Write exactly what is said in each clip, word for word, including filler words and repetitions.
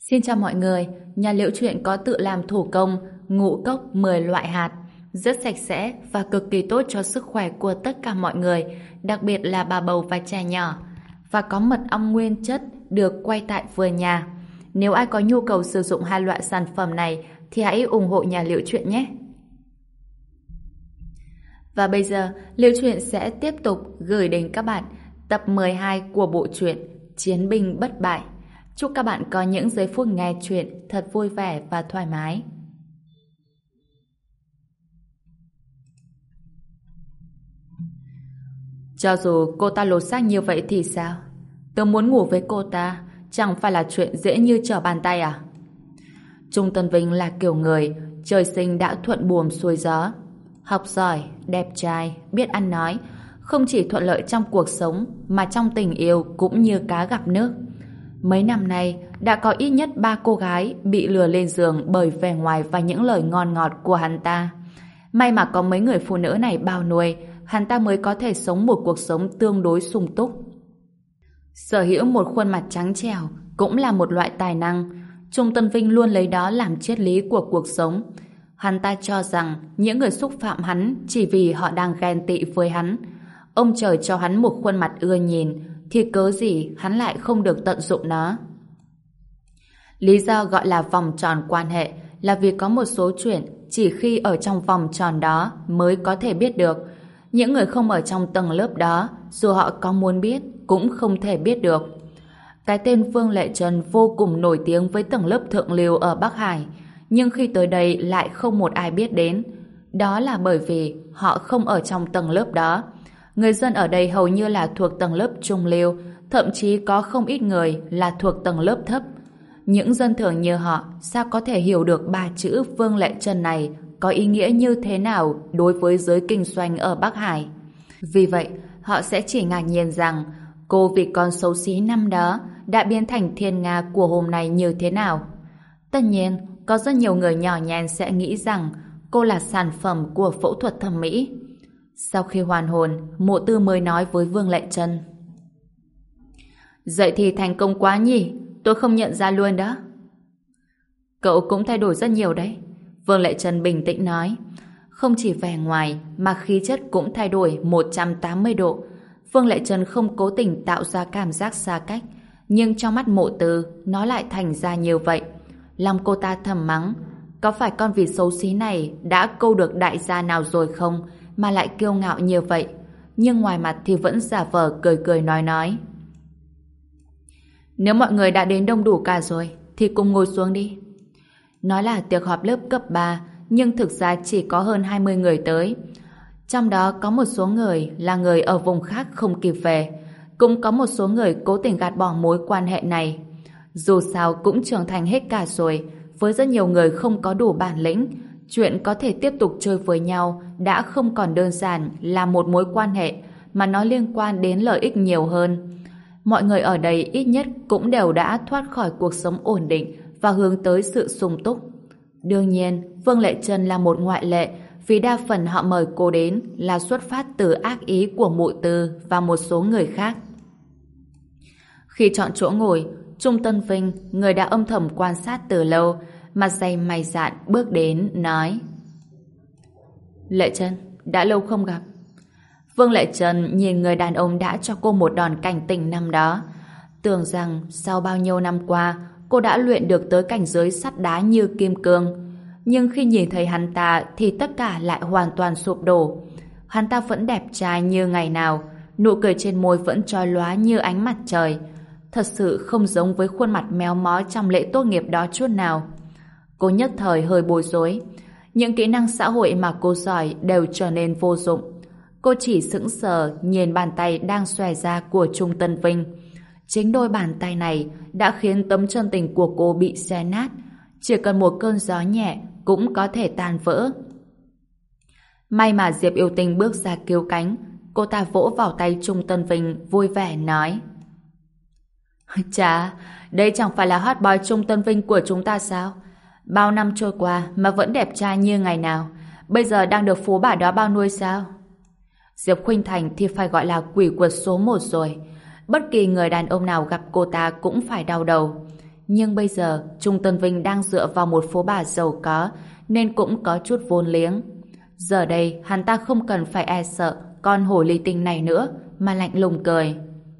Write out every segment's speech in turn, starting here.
Xin chào mọi người, nhà Liễu Chuyện có tự làm thủ công ngũ cốc mười loại hạt, rất sạch sẽ và cực kỳ tốt cho sức khỏe của tất cả mọi người, đặc biệt là bà bầu và trẻ nhỏ. Và có mật ong nguyên chất được quay tại vườn nhà. Nếu ai có nhu cầu sử dụng hai loại sản phẩm này thì hãy ủng hộ nhà Liễu Chuyện nhé. Và bây giờ, Liễu Chuyện sẽ tiếp tục gửi đến các bạn tập mười hai của bộ truyện Chiến binh bất bại. Chúc các bạn có những giây phút nghe chuyện thật vui vẻ và thoải mái. Cho dù cô ta lột xác như vậy thì sao? Tớ muốn ngủ với cô ta, chẳng phải là chuyện dễ như trở bàn tay à? Trung Tân Vinh là kiểu người trời sinh đã thuận buồm xuôi gió. Học giỏi, đẹp trai, biết ăn nói, không chỉ thuận lợi trong cuộc sống mà trong tình yêu cũng như cá gặp nước. Mấy năm nay, đã có ít nhất ba cô gái bị lừa lên giường bởi vẻ ngoài và những lời ngon ngọt của hắn ta. May mà có mấy người phụ nữ này bao nuôi, hắn ta mới có thể sống một cuộc sống tương đối sung túc. Sở hữu một khuôn mặt trắng trẻo cũng là một loại tài năng. Trung Tân Vinh luôn lấy đó làm triết lý của cuộc sống. Hắn ta cho rằng những người xúc phạm hắn chỉ vì họ đang ghen tị với hắn. Ông trời cho hắn một khuôn mặt ưa nhìn, thì cớ gì hắn lại không được tận dụng nó. Lý do gọi là vòng tròn quan hệ là vì có một số chuyện chỉ khi ở trong vòng tròn đó mới có thể biết được. Những người không ở trong tầng lớp đó, dù họ có muốn biết cũng không thể biết được. Cái tên Vương Lệ Trần vô cùng nổi tiếng với tầng lớp thượng lưu ở Bắc Hải, nhưng khi tới đây lại không một ai biết đến. Đó là bởi vì họ không ở trong tầng lớp đó. Người dân ở đây hầu như là thuộc tầng lớp trung lưu, thậm chí có không ít người là thuộc tầng lớp thấp. Những dân thường như họ sao có thể hiểu được ba chữ Vương Lệ Trần này có ý nghĩa như thế nào đối với giới kinh doanh ở Bắc Hải. Vì vậy, họ sẽ chỉ ngạc nhiên rằng cô vì con xấu xí năm đó đã biến thành thiên nga của hôm nay như thế nào. Tất nhiên, có rất nhiều người nhỏ nhen sẽ nghĩ rằng cô là sản phẩm của phẫu thuật thẩm mỹ. Sau khi hoàn hồn, Mộ Tư mới nói với Vương Lệ Trân: "Vậy thì thành công quá nhỉ, tôi không nhận ra luôn đó." "Cậu cũng thay đổi rất nhiều đấy," Vương Lệ Trân bình tĩnh nói. Không chỉ vẻ ngoài mà khí chất cũng thay đổi một trăm tám mươi độ. Vương Lệ Trân không cố tình tạo ra cảm giác xa cách, nhưng trong mắt Mộ Tư nó lại thành ra như vậy. Lòng cô ta thầm mắng, có phải con vịt xấu xí này đã câu được đại gia nào rồi không mà lại kiêu ngạo như vậy? Nhưng ngoài mặt thì vẫn giả vờ cười cười nói nói: "Nếu mọi người đã đến đông đủ cả rồi thì cùng ngồi xuống đi." Nói là tiệc họp lớp cấp ba, nhưng thực ra chỉ có hơn hai mươi người tới. Trong đó có một số người là người ở vùng khác không kịp về, cũng có một số người cố tình gạt bỏ mối quan hệ này. Dù sao cũng trưởng thành hết cả rồi, với rất nhiều người không có đủ bản lĩnh, chuyện có thể tiếp tục chơi với nhau đã không còn đơn giản là một mối quan hệ, mà nó liên quan đến lợi ích nhiều hơn. Mọi người ở đây ít nhất cũng đều đã thoát khỏi cuộc sống ổn định và hướng tới sự sung túc. Đương nhiên, Vương Lệ Trân là một ngoại lệ, vì đa phần họ mời cô đến là xuất phát từ ác ý của Mộ Tư và một số người khác. Khi chọn chỗ ngồi, Trung Tân Vinh, người đã âm thầm quan sát từ lâu, mặt dày mày dạn bước đến, nói: "Lệ Trân, đã lâu không gặp." Vương Lệ Trân nhìn người đàn ông đã cho cô một đòn cảnh tỉnh năm đó, tưởng rằng sau bao nhiêu năm qua cô đã luyện được tới cảnh giới sắt đá như kim cương. Nhưng khi nhìn thấy hắn ta thì tất cả lại hoàn toàn sụp đổ. Hắn ta vẫn đẹp trai như ngày nào, nụ cười trên môi vẫn chói lóa như ánh mặt trời. Thật sự không giống với khuôn mặt méo mó trong lễ tốt nghiệp đó chút nào. Cô nhất thời hơi bối rối. Những kỹ năng xã hội mà cô giỏi đều trở nên vô dụng. Cô chỉ sững sờ nhìn bàn tay đang xòe ra của Trung Tân Vinh. Chính đôi bàn tay này đã khiến tấm chân tình của cô bị xé nát. Chỉ cần một cơn gió nhẹ cũng có thể tan vỡ. May mà Diệp Yêu Tinh bước ra cứu cánh. Cô ta vỗ vào tay Trung Tân Vinh vui vẻ nói: "Chà, đây chẳng phải là hot boy Trung Tân Vinh của chúng ta sao? Bao năm trôi qua mà vẫn đẹp trai như ngày nào. Bây giờ đang được phú bà đó bao nuôi sao?" Diệp Khuynh Thành thì phải gọi là quỷ quật số một rồi. Bất kỳ người đàn ông nào gặp cô ta cũng phải đau đầu. Nhưng bây giờ Trung Tân Vinh đang dựa vào một phố bà giàu có nên cũng có chút vốn liếng. Giờ đây hắn ta không cần phải e sợ con hổ ly tinh này nữa mà lạnh lùng cười.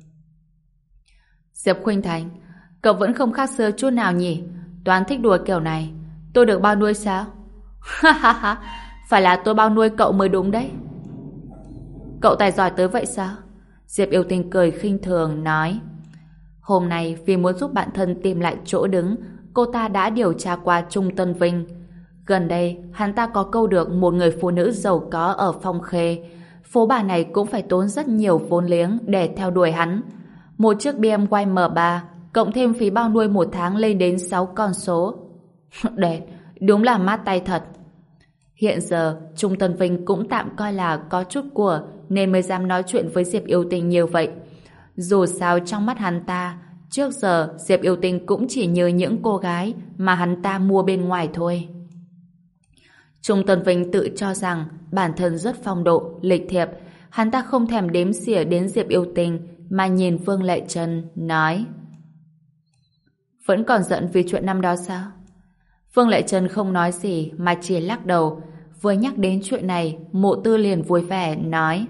Diệp Khuynh Thành, cậu vẫn không khác xưa chút nào nhỉ? Toán thích đùa kiểu này. Tôi được bao nuôi sao? Ha ha ha, phải là tôi bao nuôi cậu mới đúng đấy. Cậu tài giỏi tới vậy sao? Diệp Yêu Tinh cười khinh thường nói. Hôm nay vì muốn giúp bạn thân tìm lại chỗ đứng, cô ta đã điều tra qua Trung Tân Vinh. Gần đây, hắn ta có câu được một người phụ nữ giàu có ở Phong Khê. Phố bà này cũng phải tốn rất nhiều vốn liếng để theo đuổi hắn. Một chiếc bê em vê em ba, cộng thêm phí bao nuôi một tháng lên đến sáu con số. Đẹp, đúng là mát tay thật. Hiện giờ, Trung Tân Vinh cũng tạm coi là có chút của nên mới dám nói chuyện với Diệp Yêu Tinh như vậy. Dù sao trong mắt hắn ta, trước giờ Diệp Yêu Tinh cũng chỉ như những cô gái mà hắn ta mua bên ngoài thôi. Trung Tân Vinh tự cho rằng bản thân rất phong độ, lịch thiệp. Hắn ta không thèm đếm xỉa đến Diệp Yêu Tinh mà nhìn Vương Lệ Trân nói: Vẫn còn giận vì chuyện năm đó sao? Vương Lệ Trân không nói gì mà chỉ lắc đầu. Vừa nhắc đến chuyện này, Mộ Tư liền vui vẻ nói: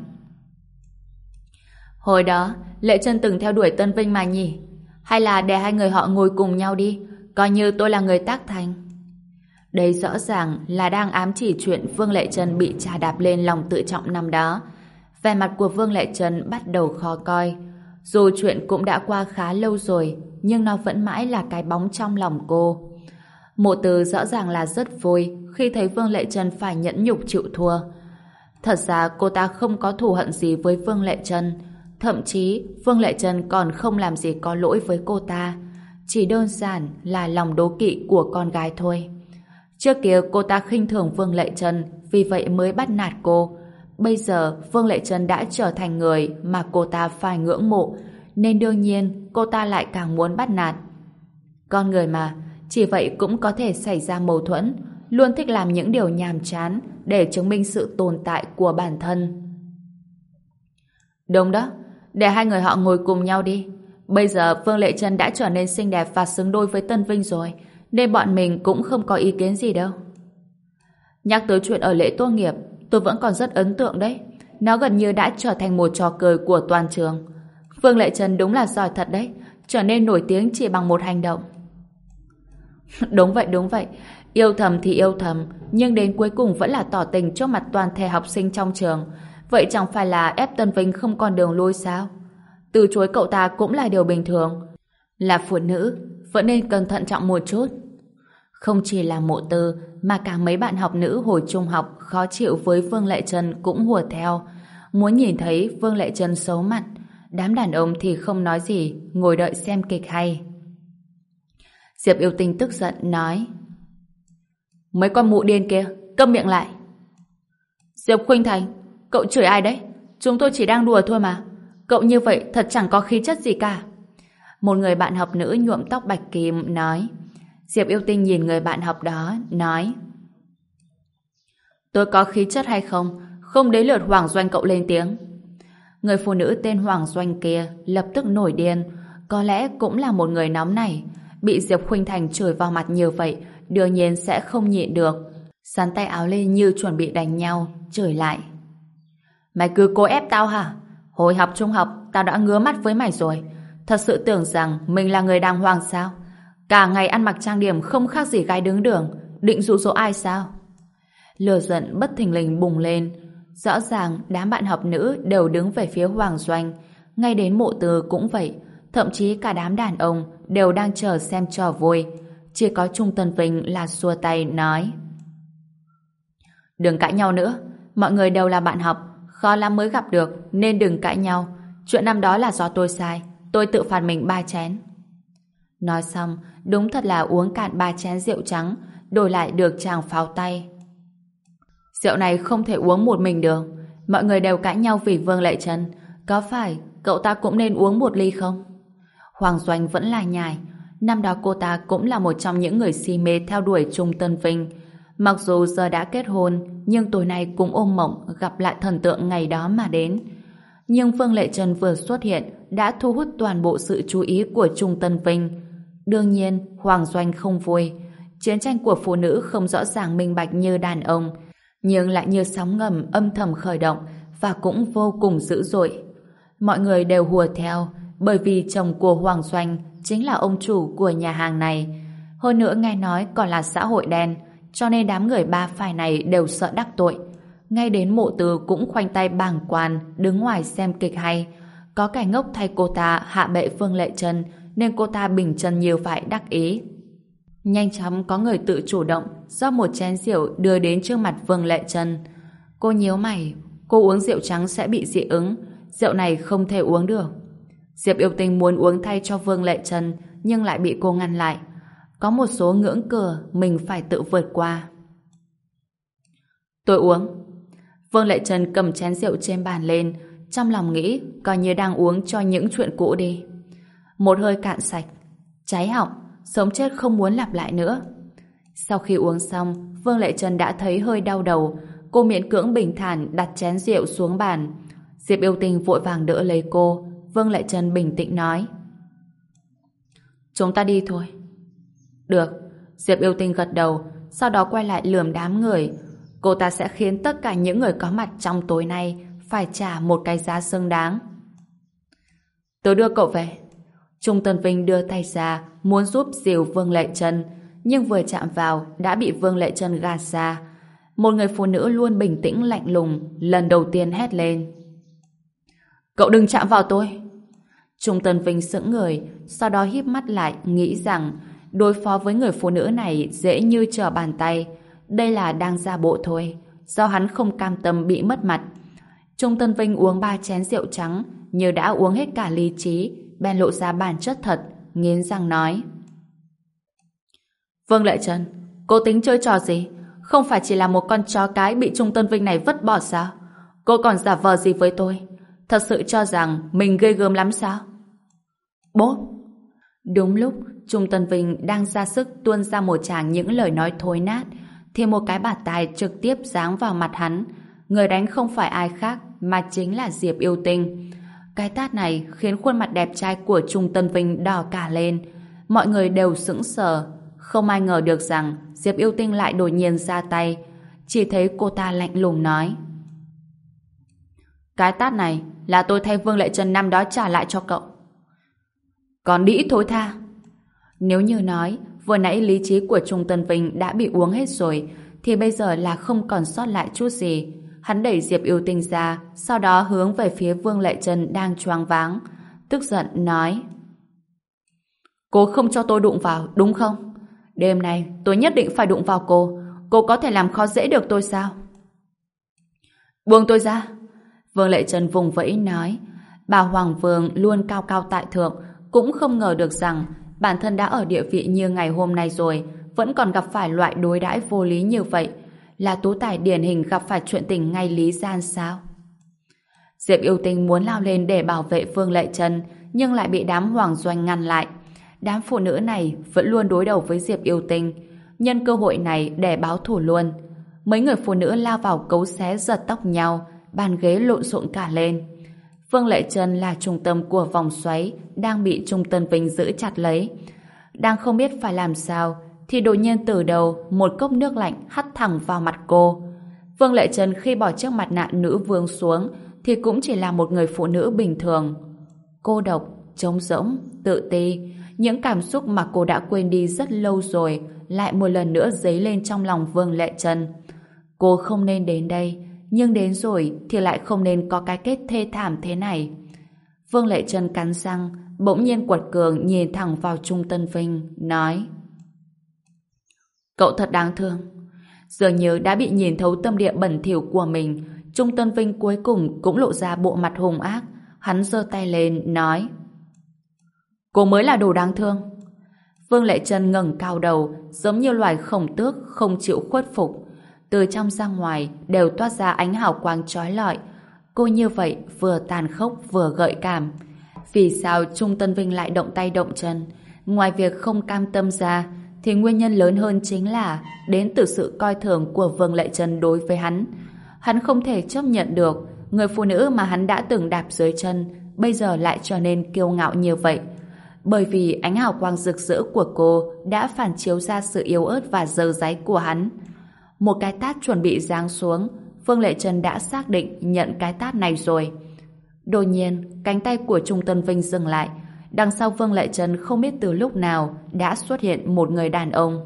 Hồi đó Lệ Trân từng theo đuổi Tân Vinh mà nhỉ? Hay là để hai người họ ngồi cùng nhau đi, coi như tôi là người tác thành. Đây rõ ràng là đang ám chỉ chuyện Vương Lệ Trân bị chà đạp lên lòng tự trọng năm đó. Vẻ mặt của Vương Lệ Trân bắt đầu khó coi. Dù chuyện cũng đã qua khá lâu rồi, nhưng nó vẫn mãi là cái bóng trong lòng cô. Mộ Từ rõ ràng là rất vui khi thấy Vương Lệ Trân phải nhẫn nhục chịu thua. Thật ra cô ta không có thù hận gì với Vương Lệ Trân. Thậm chí Vương Lệ Trân còn không làm gì có lỗi với cô ta. Chỉ đơn giản là lòng đố kỵ của con gái thôi. Trước kia cô ta khinh thường Vương Lệ Trân, vì vậy mới bắt nạt cô. Bây giờ Vương Lệ Trân đã trở thành người mà cô ta phải ngưỡng mộ, nên đương nhiên cô ta lại càng muốn bắt nạt. Con người mà, chỉ vậy cũng có thể xảy ra mâu thuẫn, luôn thích làm những điều nhàm chán để chứng minh sự tồn tại của bản thân. Đúng đó, để hai người họ ngồi cùng nhau đi. Bây giờ Vương Lệ Trân đã trở nên xinh đẹp và xứng đôi với Tân Vinh rồi, nên bọn mình cũng không có ý kiến gì đâu. Nhắc tới chuyện ở lễ tốt nghiệp, tôi vẫn còn rất ấn tượng đấy. Nó gần như đã trở thành một trò cười của toàn trường. Vương Lệ Trân đúng là giỏi thật đấy, trở nên nổi tiếng chỉ bằng một hành động. Đúng vậy, đúng vậy. Yêu thầm thì yêu thầm, nhưng đến cuối cùng vẫn là tỏ tình trước mặt toàn thể học sinh trong trường. Vậy chẳng phải là ép Tân Vinh không còn đường lui sao? Từ chối cậu ta cũng là điều bình thường. Là phụ nữ, vẫn nên cẩn thận trọng một chút. Không chỉ là Mộ Tư, mà cả mấy bạn học nữ hồi trung học khó chịu với Vương Lệ Trân cũng hùa theo. Muốn nhìn thấy Vương Lệ Trân xấu mặt, đám đàn ông thì không nói gì, ngồi đợi xem kịch hay. Diệp Yêu Tinh tức giận nói: Mấy con mụ điên kia, câm miệng lại. Diệp Khuynh Thành, cậu chửi ai đấy? Chúng tôi chỉ đang đùa thôi mà. Cậu như vậy thật chẳng có khí chất gì cả. Một người bạn học nữ nhuộm tóc bạch kim nói. Diệp Yêu Tinh nhìn người bạn học đó, nói: Tôi có khí chất hay không? Không đến lượt Hoàng Doanh cậu lên tiếng. Người phụ nữ tên Hoàng Doanh kia lập tức nổi điên. Có lẽ cũng là một người nóng này. Bị Diệp Khuynh Thành chửi vào mặt như vậy, đương nhiên sẽ không nhịn được. Sắn tay áo lên như chuẩn bị đánh nhau, chửi lại: Mày cứ cố ép tao hả? Hồi học trung học, tao đã ngứa mắt với mày rồi. Thật sự tưởng rằng mình là người đàng hoàng sao? Cả ngày ăn mặc trang điểm không khác gì gái đứng đường, định dụ dỗ ai sao? Lửa giận bất thình lình bùng lên. Rõ ràng đám bạn học nữ đều đứng về phía Hoàng Doanh, ngay đến Mộ Từ cũng vậy. Thậm chí cả đám đàn ông đều đang chờ xem trò vui. Chỉ có Trung Tân Vinh là xua tay nói: Đừng cãi nhau nữa, mọi người đều là bạn học, khó lắm mới gặp được, nên đừng cãi nhau. Chuyện năm đó là do tôi sai, tôi tự phạt mình ba chén. Nói xong, đúng thật là uống cạn ba chén rượu trắng, đổi lại được chàng pháo tay. Rượu này không thể uống một mình được. Mọi người đều cãi nhau vì Vương Lệ Trân, có phải cậu ta cũng nên uống một ly không? Hoàng Doanh vẫn là nhài. Năm đó cô ta cũng là một trong những người si mê theo đuổi Trung Tân Vinh. Mặc dù giờ đã kết hôn, nhưng tối nay cũng ôm mộng gặp lại thần tượng ngày đó mà đến. Nhưng Vương Lệ Trân vừa xuất hiện đã thu hút toàn bộ sự chú ý của Trung Tân Vinh. Đương nhiên, Hoàng Doanh không vui. Chiến tranh của phụ nữ không rõ ràng minh bạch như đàn ông, nhưng lại như sóng ngầm âm thầm khởi động và cũng vô cùng dữ dội. Mọi người đều hùa theo, bởi vì chồng của Hoàng Doanh chính là ông chủ của nhà hàng này. Hơn nữa nghe nói còn là xã hội đen, cho nên đám người ba phải này đều sợ đắc tội. Ngay đến Mộ Từ cũng khoanh tay bàng quan, đứng ngoài xem kịch hay. Có kẻ ngốc thay cô ta hạ bệ Vương Lệ Trân, nên cô ta bình chân như vậy đắc ý. Nhanh chóng có người tự chủ động rót một chén rượu đưa đến trước mặt Vương Lệ Trân. Cô nhíu mày, cô uống rượu trắng sẽ bị dị ứng, rượu này không thể uống được. Diệp Yêu Tinh muốn uống thay cho Vương Lệ Trân, nhưng lại bị cô ngăn lại. Có một số ngưỡng cửa mình phải tự vượt qua. Tôi uống. Vương Lệ Trân cầm chén rượu trên bàn lên, trong lòng nghĩ coi như đang uống cho những chuyện cũ đi. Một hơi cạn sạch, cháy họng, sống chết không muốn lặp lại nữa. Sau khi uống xong, Vương Lệ Trân đã thấy hơi đau đầu. Cô miễn cưỡng bình thản đặt chén rượu xuống bàn. Diệp Yêu Tinh vội vàng đỡ lấy cô. Vương Lệ Trân bình tĩnh nói: Chúng ta đi thôi. Được. Diệp Yêu Tinh gật đầu, sau đó quay lại lườm đám người. Cô ta sẽ khiến tất cả những người có mặt trong tối nay phải trả một cái giá xứng đáng. Tôi đưa cậu về. Trung Tân Vinh đưa tay ra muốn giúp dìu Vương Lệ Trân, nhưng vừa chạm vào đã bị Vương Lệ Trân gạt ra. Một người phụ nữ luôn bình tĩnh lạnh lùng lần đầu tiên hét lên: Cậu đừng chạm vào tôi. Trung Tân Vinh sững người, sau đó híp mắt lại nghĩ rằng đối phó với người phụ nữ này dễ như trở bàn tay. Đây là đang giả bộ thôi, do hắn không cam tâm bị mất mặt. Trung Tân Vinh uống ba chén rượu trắng như đã uống hết cả lý trí, bèn lộ ra bản chất thật, nghiến răng nói: Vương Lệ Trân, cô tính chơi trò gì? Không phải chỉ là một con chó cái bị Trung Tân Vinh này vứt bỏ sao? Cô còn giả vờ gì với tôi? Thật sự cho rằng mình ghê gớm lắm sao? Bốp! Đúng lúc Trung Tân Vinh đang ra sức tuôn ra một tràng những lời nói thối nát, thì một cái bạt tai trực tiếp giáng vào mặt hắn. Người đánh không phải ai khác mà chính là Diệp Yêu Tinh. Cái tát này khiến khuôn mặt đẹp trai của Trung Tân Vinh đỏ cả lên. Mọi người đều sững sờ, không ai ngờ được rằng Diệp Yêu Tinh lại đột nhiên ra tay. Chỉ thấy cô ta lạnh lùng nói: Cái tát này là tôi thay Vương Lệ Trân năm đó trả lại cho cậu. Còn đĩ thối tha. Nếu như nói vừa nãy lý trí của Trung Tân Vinh đã bị uống hết rồi, thì bây giờ là không còn sót lại chút gì. Hắn đẩy Diệp Yêu Tinh ra, sau đó hướng về phía Vương Lệ Trân đang choáng váng, tức giận nói: Cô không cho tôi đụng vào, đúng không? Đêm nay tôi nhất định phải đụng vào cô. Cô có thể làm khó dễ được tôi sao? Buông tôi ra. Vương Lệ Trân vùng vẫy nói. Bà Hoàng Vương luôn cao cao tại thượng, cũng không ngờ được rằng bản thân đã ở địa vị như ngày hôm nay rồi, vẫn còn gặp phải loại đối đãi vô lý như vậy. Là tú tài điển hình gặp phải chuyện tình ngay lý gian sao? Diệp Yêu Tinh muốn lao lên để bảo vệ Vương Lệ Trân, nhưng lại bị đám Hoàng Doanh ngăn lại. Đám phụ nữ này vẫn luôn đối đầu với Diệp Yêu Tinh, nhân cơ hội này để báo thù luôn. Mấy người phụ nữ lao vào cấu xé giật tóc nhau, bàn ghế lộn xộn cả lên. Vương Lệ Trân là trung tâm của vòng xoáy đang bị Trung Tân Vinh giữ chặt lấy. Đang không biết phải làm sao thì đột nhiên từ đầu một cốc nước lạnh hắt thẳng vào mặt cô. Vương Lệ Trân khi bỏ chiếc mặt nạ nữ vương xuống thì cũng chỉ là một người phụ nữ bình thường. Cô độc, trống rỗng, tự ti, những cảm xúc mà cô đã quên đi rất lâu rồi lại một lần nữa dấy lên trong lòng Vương Lệ Trân. Cô không nên đến đây, nhưng đến rồi thì lại không nên có cái kết thê thảm thế này. Vương Lệ Trân cắn răng, bỗng nhiên quật cường nhìn thẳng vào Trung Tân Vinh, nói: Cậu thật đáng thương. Dường như đã bị nhìn thấu tâm địa bẩn thỉu của mình, Trung Tân Vinh cuối cùng cũng lộ ra bộ mặt hung ác. Hắn giơ tay lên, nói: Cô mới là đồ đáng thương. Vương Lệ Trân ngẩng cao đầu, giống như loài khổng tước không chịu khuất phục. Từ trong ra ngoài đều toát ra ánh hào quang chói lọi. Cô như vậy vừa tàn khốc vừa gợi cảm. Vì sao Trung Tân Vinh lại động tay động chân? Ngoài việc không cam tâm ra, thì nguyên nhân lớn hơn chính là đến từ sự coi thường của Vương Lệ Trân đối với hắn. Hắn không thể chấp nhận được người phụ nữ mà hắn đã từng đạp dưới chân bây giờ lại trở nên kiêu ngạo như vậy. bởi vì ánh hào quang rực rỡ của cô đã phản chiếu ra sự yếu ớt và dơ dáy của hắn. Một cái tát chuẩn bị giáng xuống, Vương Lệ Trân đã xác định nhận cái tát này rồi. Đột nhiên, cánh tay của Trung Tân Vinh dừng lại. Đằng sau Vương Lệ Trân không biết từ lúc nào đã xuất hiện một người đàn ông.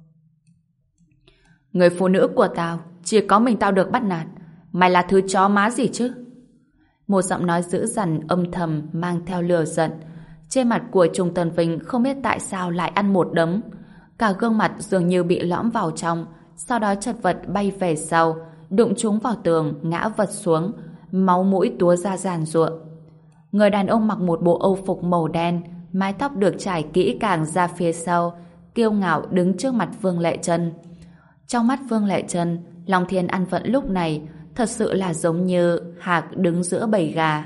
Người phụ nữ của tao, chỉ có mình tao được bắt nạt. Mày là thứ chó má gì chứ? Một giọng nói dữ dằn âm thầm mang theo lửa giận. Trên mặt của Trung Tân Vinh không biết tại sao lại ăn một đấm. Cả gương mặt dường như bị lõm vào trong, sau đó chật vật bay về sau, đụng trúng vào tường, ngã vật xuống, máu mũi túa ra giàn giụa. Người đàn ông mặc một bộ âu phục màu đen, mái tóc được trải kỹ càng ra phía sau, kiêu ngạo đứng trước mặt Vương Lệ Trân. Trong mắt Vương Lệ Trân, Long Thiên ăn vận lúc này thật sự là giống như hạc đứng giữa bầy gà.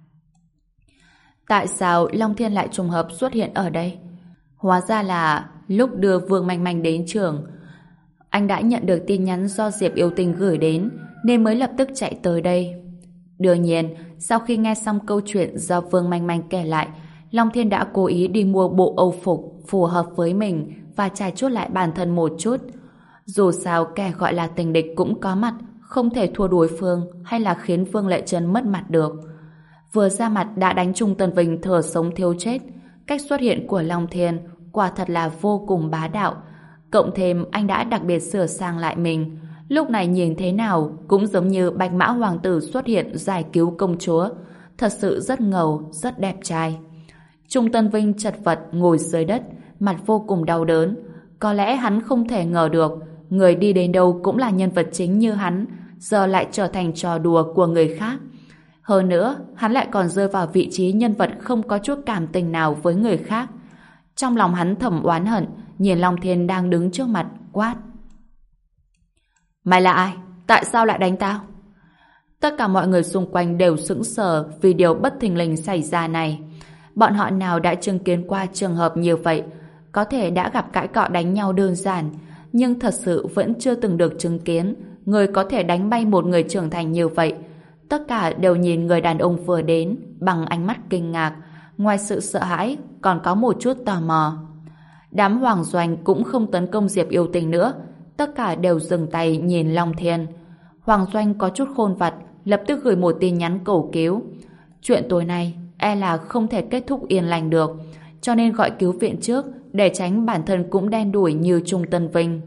Tại sao Long Thiên lại trùng hợp xuất hiện ở đây? Hóa ra là lúc đưa Vương Manh Manh đến trường, anh đã nhận được tin nhắn do Diệp Yêu Tình gửi đến nên mới lập tức chạy tới đây. Đương nhiên, sau khi nghe xong câu chuyện do Vương Manh Manh kể lại, Long Thiên đã cố ý đi mua bộ âu phục phù hợp với mình và trải chuốt lại bản thân một chút. Dù sao kẻ gọi là tình địch cũng có mặt, không thể thua đối phương hay là khiến Vương Lệ Trân mất mặt được. Vừa ra mặt đã đánh Trung Tân Vinh thở sống thiếu chết. Cách xuất hiện của Long Thiên quả thật là vô cùng bá đạo. Cộng thêm anh đã đặc biệt sửa sang lại mình. Lúc này nhìn thế nào cũng giống như Bạch Mã Hoàng tử xuất hiện giải cứu công chúa. Thật sự rất ngầu, rất đẹp trai. Trung Tân Vinh chật vật ngồi dưới đất, mặt vô cùng đau đớn. Có lẽ hắn không thể ngờ được người đi đến đâu cũng là nhân vật chính như hắn, giờ lại trở thành trò đùa của người khác. Hơn nữa, hắn lại còn rơi vào vị trí nhân vật không có chút cảm tình nào với người khác. Trong lòng hắn thầm oán hận, nhìn Long Thiên đang đứng trước mặt, quát. Mày là ai? Tại sao lại đánh tao? Tất cả mọi người xung quanh đều sững sờ vì điều bất thình lình xảy ra này. Bọn họ nào đã chứng kiến qua trường hợp như vậy, có thể đã gặp cãi cọ đánh nhau đơn giản, nhưng thật sự vẫn chưa từng được chứng kiến người có thể đánh bay một người trưởng thành như vậy. Tất cả đều nhìn người đàn ông vừa đến bằng ánh mắt kinh ngạc, ngoài sự sợ hãi còn có một chút tò mò. Đám Hoàng Doanh cũng không tấn công Diệp Yêu Tình nữa, tất cả đều dừng tay nhìn Long Thiên. Hoàng Doanh có chút khôn vặt, lập tức gửi một tin nhắn cầu cứu. Chuyện tối nay e là không thể kết thúc yên lành được, cho nên gọi cứu viện trước để tránh bản thân cũng đen đủi như Trung Tân Vinh.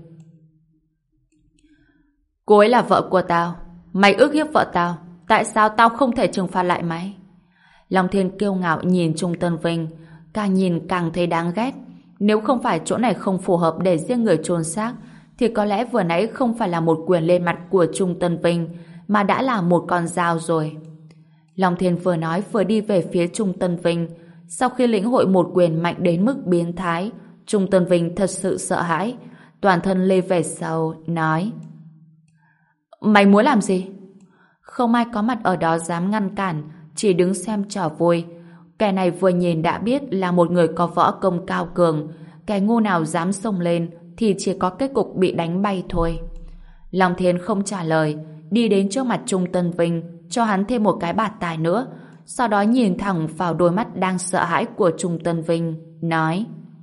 Cô ấy là vợ của tao, mày ức hiếp vợ tao, tại sao tao không thể trừng phạt lại mày? Long Thiên kiêu ngạo nhìn Trung Tân Vinh, càng nhìn càng thấy đáng ghét. Nếu không phải chỗ này không phù hợp để giết người chôn xác, thì có lẽ vừa nãy không phải là một quyền lên mặt của Trung Tân Vinh, mà đã là một con dao rồi. Long Thiên vừa nói vừa đi về phía Trung Tân Vinh. Sau khi lĩnh hội một quyền mạnh đến mức biến thái, Trung Tân Vinh thật sự sợ hãi, toàn thân lê về sau, nói: Mày muốn làm gì? Không ai có mặt ở đó dám ngăn cản, chỉ đứng xem trò vui. Kẻ này vừa nhìn đã biết là một người có võ công cao cường, kẻ ngu nào dám xông lên thì chỉ có kết cục bị đánh bay thôi. Long Thiên không trả lời, đi đến trước mặt Trung Tân Vinh, cho hắn thêm một cái bạt tai nữa, sau đó nhìn thẳng vào đôi mắt đang sợ hãi của Trung Tân Vinh, nói: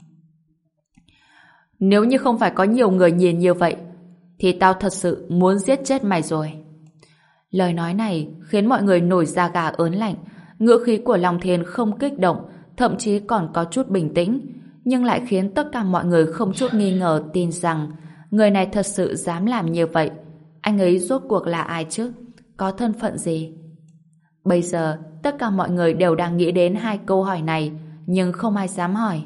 Nếu như không phải có nhiều người nhìn như vậy, thì tao thật sự muốn giết chết mày rồi. Lời nói này khiến mọi người nổi da gà ớn lạnh. Ngữ khí của Long Thiên không kích động, thậm chí còn có chút bình tĩnh, nhưng lại khiến tất cả mọi người không chút nghi ngờ tin rằng người này thật sự dám làm như vậy. Anh ấy rốt cuộc là ai chứ? Có thân phận gì? Bây giờ tất cả mọi người đều đang nghĩ đến hai câu hỏi này, nhưng không ai dám hỏi.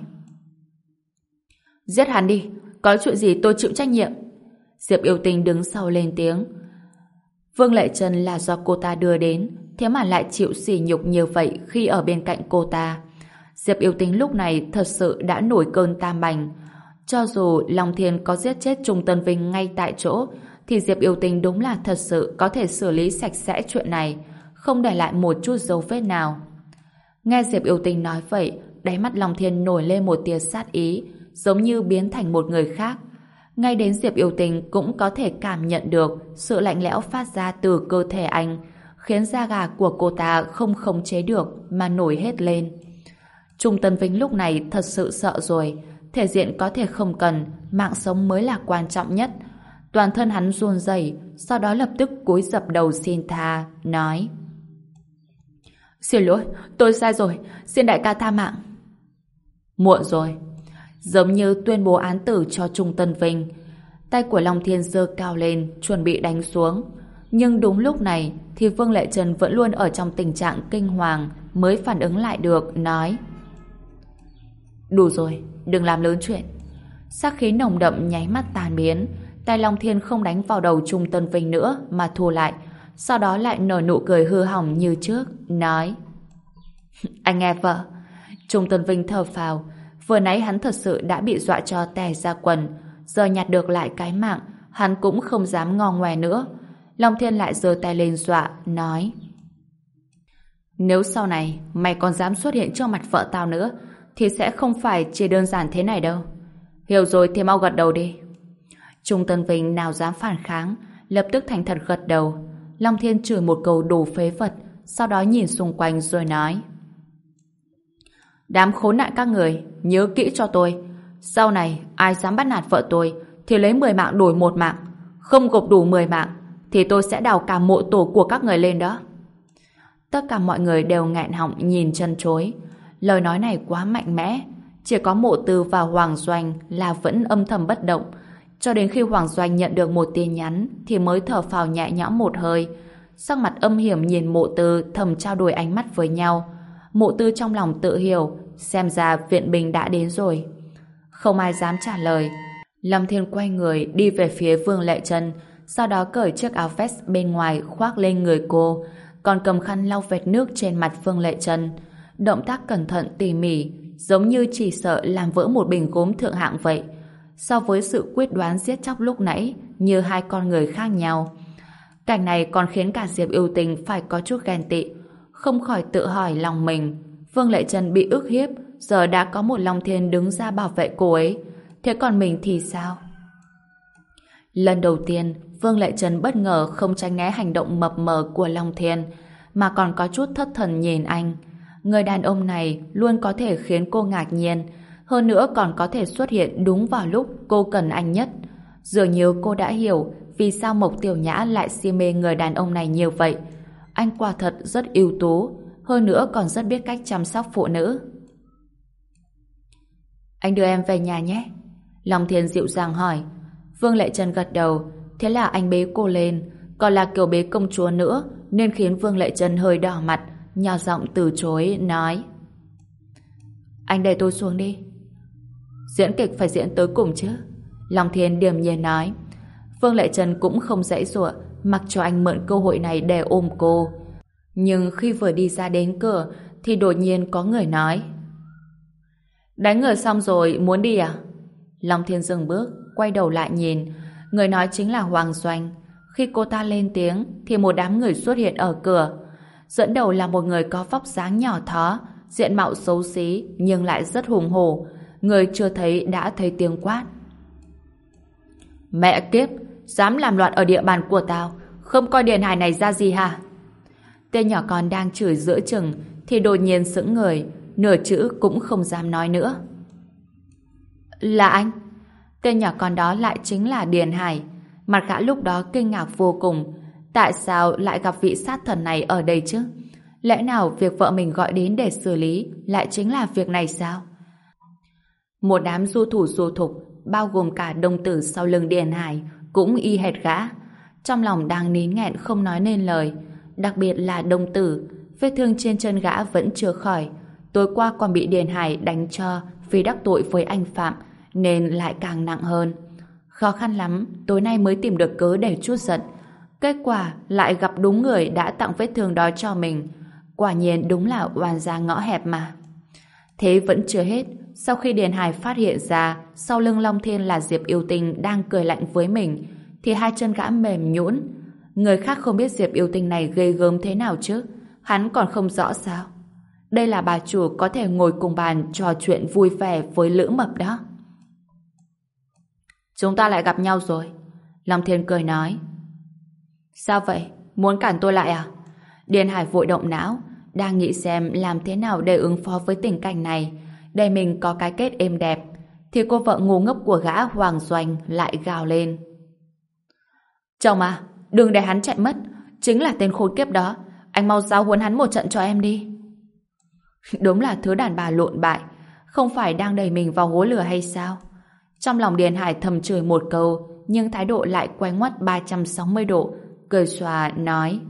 Giết hắn đi, có chuyện gì tôi chịu trách nhiệm. Diệp Yêu Tình đứng sau lên tiếng. Vương Lệ Trân là do cô ta đưa đến, thế mà lại chịu sỉ nhục như vậy khi ở bên cạnh cô ta. Diệp Yêu Tình lúc này thật sự đã nổi cơn tam bành. Cho dù Long Thiên có giết chết Trung Tân Vinh ngay tại chỗ, thì Diệp Yêu Tình đúng là thật sự có thể xử lý sạch sẽ chuyện này, không để lại một chút dấu vết nào. Nghe Diệp Yêu Tình nói vậy, đáy mắt Long Thiên nổi lên một tia sát ý, giống như biến thành một người khác. Ngay đến Diệp Yêu Tình cũng có thể cảm nhận được sự lạnh lẽo phát ra từ cơ thể anh, khiến da gà của cô ta không khống chế được mà nổi hết lên. Trung Tân Vinh lúc này thật sự sợ rồi. Thể diện có thể không cần, mạng sống mới là quan trọng nhất. Toàn thân hắn run rẩy, sau đó lập tức cúi dập đầu xin tha, nói: Xin lỗi, tôi sai rồi, xin đại ca tha mạng. Muộn rồi. Giống như tuyên bố án tử cho Trung Tân Vinh, tay của Long Thiên giơ cao lên, chuẩn bị đánh xuống. Nhưng đúng lúc này thì Vương Lệ Trần vẫn luôn ở trong tình trạng kinh hoàng, mới phản ứng lại được, nói: Đủ rồi, đừng làm lớn chuyện. Sát khí nồng đậm nháy mắt tan biến, tay Long Thiên không đánh vào đầu Trung Tân Vinh nữa mà thu lại, sau đó lại nở nụ cười hư hỏng như trước, nói: Anh nghe vợ. Trung Tân Vinh thở phào, vừa nãy hắn thật sự đã bị dọa cho tè ra quần, giờ nhặt được lại cái mạng, hắn cũng không dám ngò ngoe nữa. Long Thiên lại giơ tay lên dọa, nói: Nếu sau này mày còn dám xuất hiện trước mặt vợ tao nữa thì sẽ không phải chỉ đơn giản thế này đâu. Hiểu rồi thì mau gật đầu đi. Trung Tân Vinh nào dám phản kháng, lập tức thành thật gật đầu. Long Thiên chửi một câu đồ phế vật, sau đó nhìn xung quanh rồi nói: Đám khốn nạn các người, nhớ kỹ cho tôi. Sau này ai dám bắt nạt vợ tôi thì lấy mười mạng đổi một mạng. Không gộp đủ mười mạng thì tôi sẽ đào cả mộ tổ của các người lên đó. Tất cả mọi người đều nghẹn họng nhìn chân chối. Lời nói này quá mạnh mẽ. Chỉ có Mộ Tư và Hoàng Doanh là vẫn âm thầm bất động. Cho đến khi Hoàng Doanh nhận được một tin nhắn thì mới thở phào nhẹ nhõm một hơi. Sắc mặt âm hiểm nhìn Mộ Tư, thầm trao đổi ánh mắt với nhau. Mộ Tư trong lòng tự hiểu, xem ra viện binh đã đến rồi. Không ai dám trả lời. Lâm Thiên quay người đi về phía Vương Lệ Trân, sau đó cởi chiếc áo vest bên ngoài khoác lên người cô, còn cầm khăn lau vệt nước trên mặt Vương Lệ Trân. Động tác cẩn thận tỉ mỉ, giống như chỉ sợ làm vỡ một bình gốm thượng hạng vậy. So với sự quyết đoán giết chóc lúc nãy, như hai con người khác nhau. Cảnh này còn khiến cả Diệp Yêu Tình phải có chút ghen tị, không khỏi tự hỏi lòng mình. Vương Lệ Trân bị ức hiếp, giờ đã có một Long Thiên đứng ra bảo vệ cô ấy. Thế còn mình thì sao? Lần đầu tiên, Vương Lệ Trân bất ngờ không tránh né hành động mập mờ của Long Thiên, mà còn có chút thất thần nhìn anh. Người đàn ông này luôn có thể khiến cô ngạc nhiên, hơn nữa còn có thể xuất hiện đúng vào lúc cô cần anh nhất. Dường như cô đã hiểu vì sao Mộc Tiểu Nhã lại si mê người đàn ông này như vậy. Anh quả thật rất ưu tú, hơn nữa còn rất biết cách chăm sóc phụ nữ. Anh đưa em về nhà nhé. Long Thiên dịu dàng hỏi. Vương Lệ Trân gật đầu. Thế là anh bế cô lên, còn là kiểu bế công chúa nữa, nên khiến Vương Lệ Trân hơi đỏ mặt, nhỏ giọng từ chối, nói: Anh để tôi xuống đi. Diễn kịch phải diễn tới cùng chứ. Long Thiên điềm nhiên nói. Vương Lệ Trân cũng không giãy giụa, mặc cho anh mượn cơ hội này để ôm cô. Nhưng khi vừa đi ra đến cửa thì đột nhiên có người nói: Đánh người xong rồi muốn đi à? Long Thiên dừng bước, quay đầu lại nhìn. Người nói chính là Hoàng Doanh. Khi cô ta lên tiếng thì một đám người xuất hiện ở cửa. Dẫn đầu là một người có vóc dáng nhỏ thó, diện mạo xấu xí nhưng lại rất hùng hổ. Người chưa thấy đã thấy tiếng quát: Mẹ kiếp, dám làm loạn ở địa bàn của tao, không coi Điền Hải này ra gì hả? Tên nhỏ con đang chửi giữa chừng thì đột nhiên sững người, nửa chữ cũng không dám nói nữa. Là anh? Tên nhỏ con đó lại chính là Điền Hải. Mặt gã lúc đó kinh ngạc vô cùng. Tại sao lại gặp vị sát thần này ở đây chứ? Lẽ nào việc vợ mình gọi đến để xử lý lại chính là việc này sao? Một đám du thủ du thục, bao gồm cả đồng tử sau lưng Điền Hải, cũng y hệt gã. Trong lòng đang nín nghẹn không nói nên lời. Đặc biệt là đồng tử, vết thương trên chân gã vẫn chưa khỏi. Tối qua còn bị Điền Hải đánh cho vì đắc tội với anh Phạm, nên lại càng nặng hơn. Khó khăn lắm, tối nay mới tìm được cớ để trút giận. Kết quả lại gặp đúng người đã tặng vết thương đó cho mình. Quả nhiên đúng là oan gia ngõ hẹp mà. Thế vẫn chưa hết. Sau khi Điền Hải phát hiện ra sau lưng Long Thiên là Diệp Yêu Tinh đang cười lạnh với mình, thì hai chân gã mềm nhũn. Người khác không biết Diệp Yêu Tinh này ghê gớm thế nào chứ, hắn còn không rõ sao? Đây là bà chủ có thể ngồi cùng bàn trò chuyện vui vẻ với Lữ Mập đó. Chúng ta lại gặp nhau rồi. Long Thiên cười nói. Sao vậy? Muốn cản tôi lại à? Điền Hải vội động não. đang nghĩ xem làm thế nào để ứng phó với tình cảnh này, để mình có cái kết êm đẹp, thì cô vợ ngu ngốc của gã Hoàng Doanh lại gào lên. Chồng à, đừng để hắn chạy mất, chính là tên khốn kiếp đó, anh mau giáo huấn hắn một trận cho em đi. Đúng là thứ đàn bà lộn bại, không phải đang đẩy mình vào hố lửa hay sao? Trong lòng Điền Hải thầm chửi một câu, nhưng thái độ lại quay ngoắt ba trăm sáu mươi độ, cười xòa nói: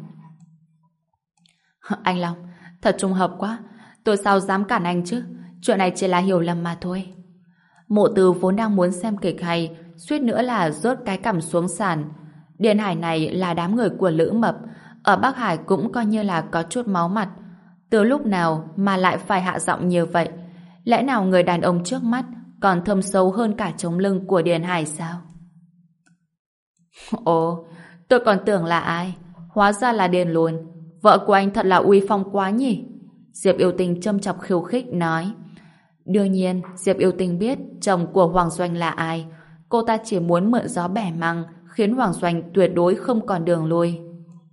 Anh Long, thật trùng hợp quá, tôi sao dám cản anh chứ, chuyện này chỉ là hiểu lầm mà thôi. Mộ Từ vốn đang muốn xem kịch hay, suýt nữa là rớt cái cằm xuống sàn. Điền Hải này là đám người của Lữ Mập, ở Bắc Hải cũng coi như là có chút máu mặt. Từ lúc nào mà lại phải hạ giọng như vậy? Lẽ nào người đàn ông trước mắt còn thâm sâu hơn cả chống lưng của Điền Hải sao? Ồ, tôi còn tưởng là ai? Hóa ra là Điền luôn. Vợ của anh thật là uy phong quá nhỉ? Diệp Yêu Tinh châm chọc khiêu khích nói. Đương nhiên, Diệp Yêu Tinh biết chồng của Hoàng Doanh là ai. Cô ta chỉ muốn mượn gió bẻ măng, khiến Hoàng Doanh tuyệt đối không còn đường lui.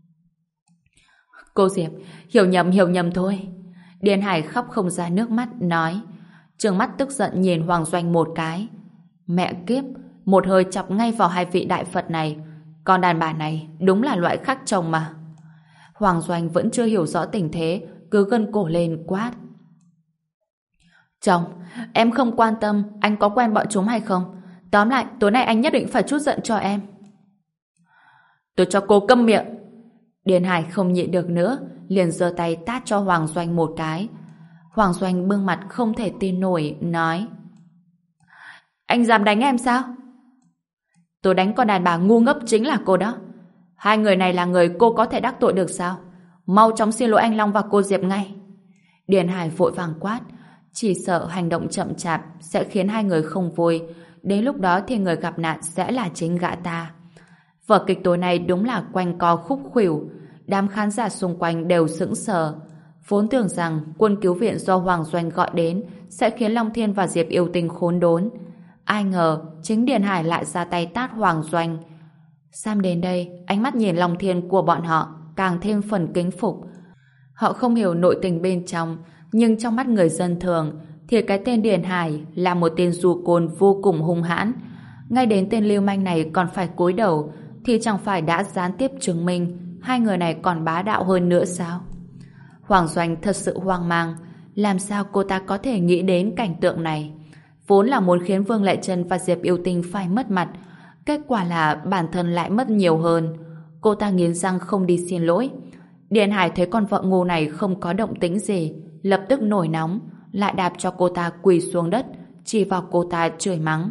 Cô Diệp, hiểu nhầm hiểu nhầm thôi. Điền Hải khóc không ra nước mắt, nói. Trừng mắt tức giận nhìn Hoàng Doanh một cái. Mẹ kiếp, một hơi chọc ngay vào hai vị đại Phật này. Con đàn bà này đúng là loại khắc chồng mà. Hoàng Doanh vẫn chưa hiểu rõ tình thế, cứ gân cổ lên quát. Chồng, em không quan tâm anh có quen bọn chúng hay không. Tóm lại, tối nay anh nhất định phải trút giận cho em. Tôi cho cô câm miệng. Điền Hải không nhịn được nữa, liền giơ tay tát cho Hoàng Doanh một cái. Hoàng Doanh bưng mặt không thể tin nổi, nói. Anh dám đánh em sao? Tôi đánh con đàn bà ngu ngốc chính là cô đó. Hai người này là người cô có thể đắc tội được sao? Mau chóng xin lỗi anh Long và cô Diệp ngay. Điền Hải vội vàng quát, chỉ sợ hành động chậm chạp sẽ khiến hai người không vui. Đến lúc đó thì người gặp nạn sẽ là chính gã ta. Vở kịch tối nay đúng là quanh co khúc khuỷu. Đám khán giả xung quanh đều sững sờ. Vốn tưởng rằng quân cứu viện do Hoàng Doanh gọi đến sẽ khiến Long Thiên và Diệp Yêu Tinh khốn đốn. Ai ngờ chính Điền Hải lại ra tay tát Hoàng Doanh. Sam đến đây, ánh mắt nhìn Long Thiên của bọn họ càng thêm phần kính phục. Họ không hiểu nội tình bên trong, nhưng trong mắt người dân thường thì cái tên Điền Hải là một tên du côn vô cùng hung hãn. Ngay đến tên lưu manh này còn phải cúi đầu, thì chẳng phải đã gián tiếp chứng minh hai người này còn bá đạo hơn nữa sao? Hoàng Doanh thật sự hoang mang. Làm sao cô ta có thể nghĩ đến cảnh tượng này? Vốn là muốn khiến Vương Lệ Trân và Diệp Yêu Tinh phải mất mặt, kết quả là bản thân lại mất nhiều hơn. Cô ta nghiến răng không đi xin lỗi. Điền Hải thấy con vợ ngu này không có động tĩnh gì, lập tức nổi nóng, lại đạp cho cô ta quỳ xuống đất, chỉ vào cô ta chửi mắng.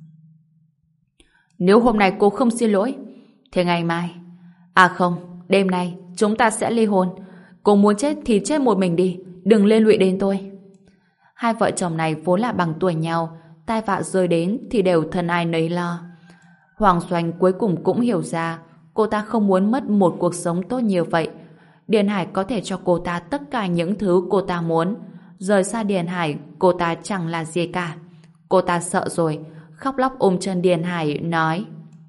Nếu hôm nay cô không xin lỗi, thì ngày mai, à không, đêm nay chúng ta sẽ ly hôn. Cô muốn chết thì chết một mình đi, đừng liên lụy đến tôi. Hai vợ chồng này vốn là bằng tuổi nhau, tai vạ rơi đến thì đều thân ai nấy lo. Hoàng Doanh cuối cùng cũng hiểu ra cô ta không muốn mất một cuộc sống tốt như vậy. Điền Hải có thể cho cô ta tất cả những thứ cô ta muốn. Rời xa Điền Hải, cô ta chẳng là gì cả. Cô ta sợ rồi, khóc lóc ôm chân Điền Hải, nói.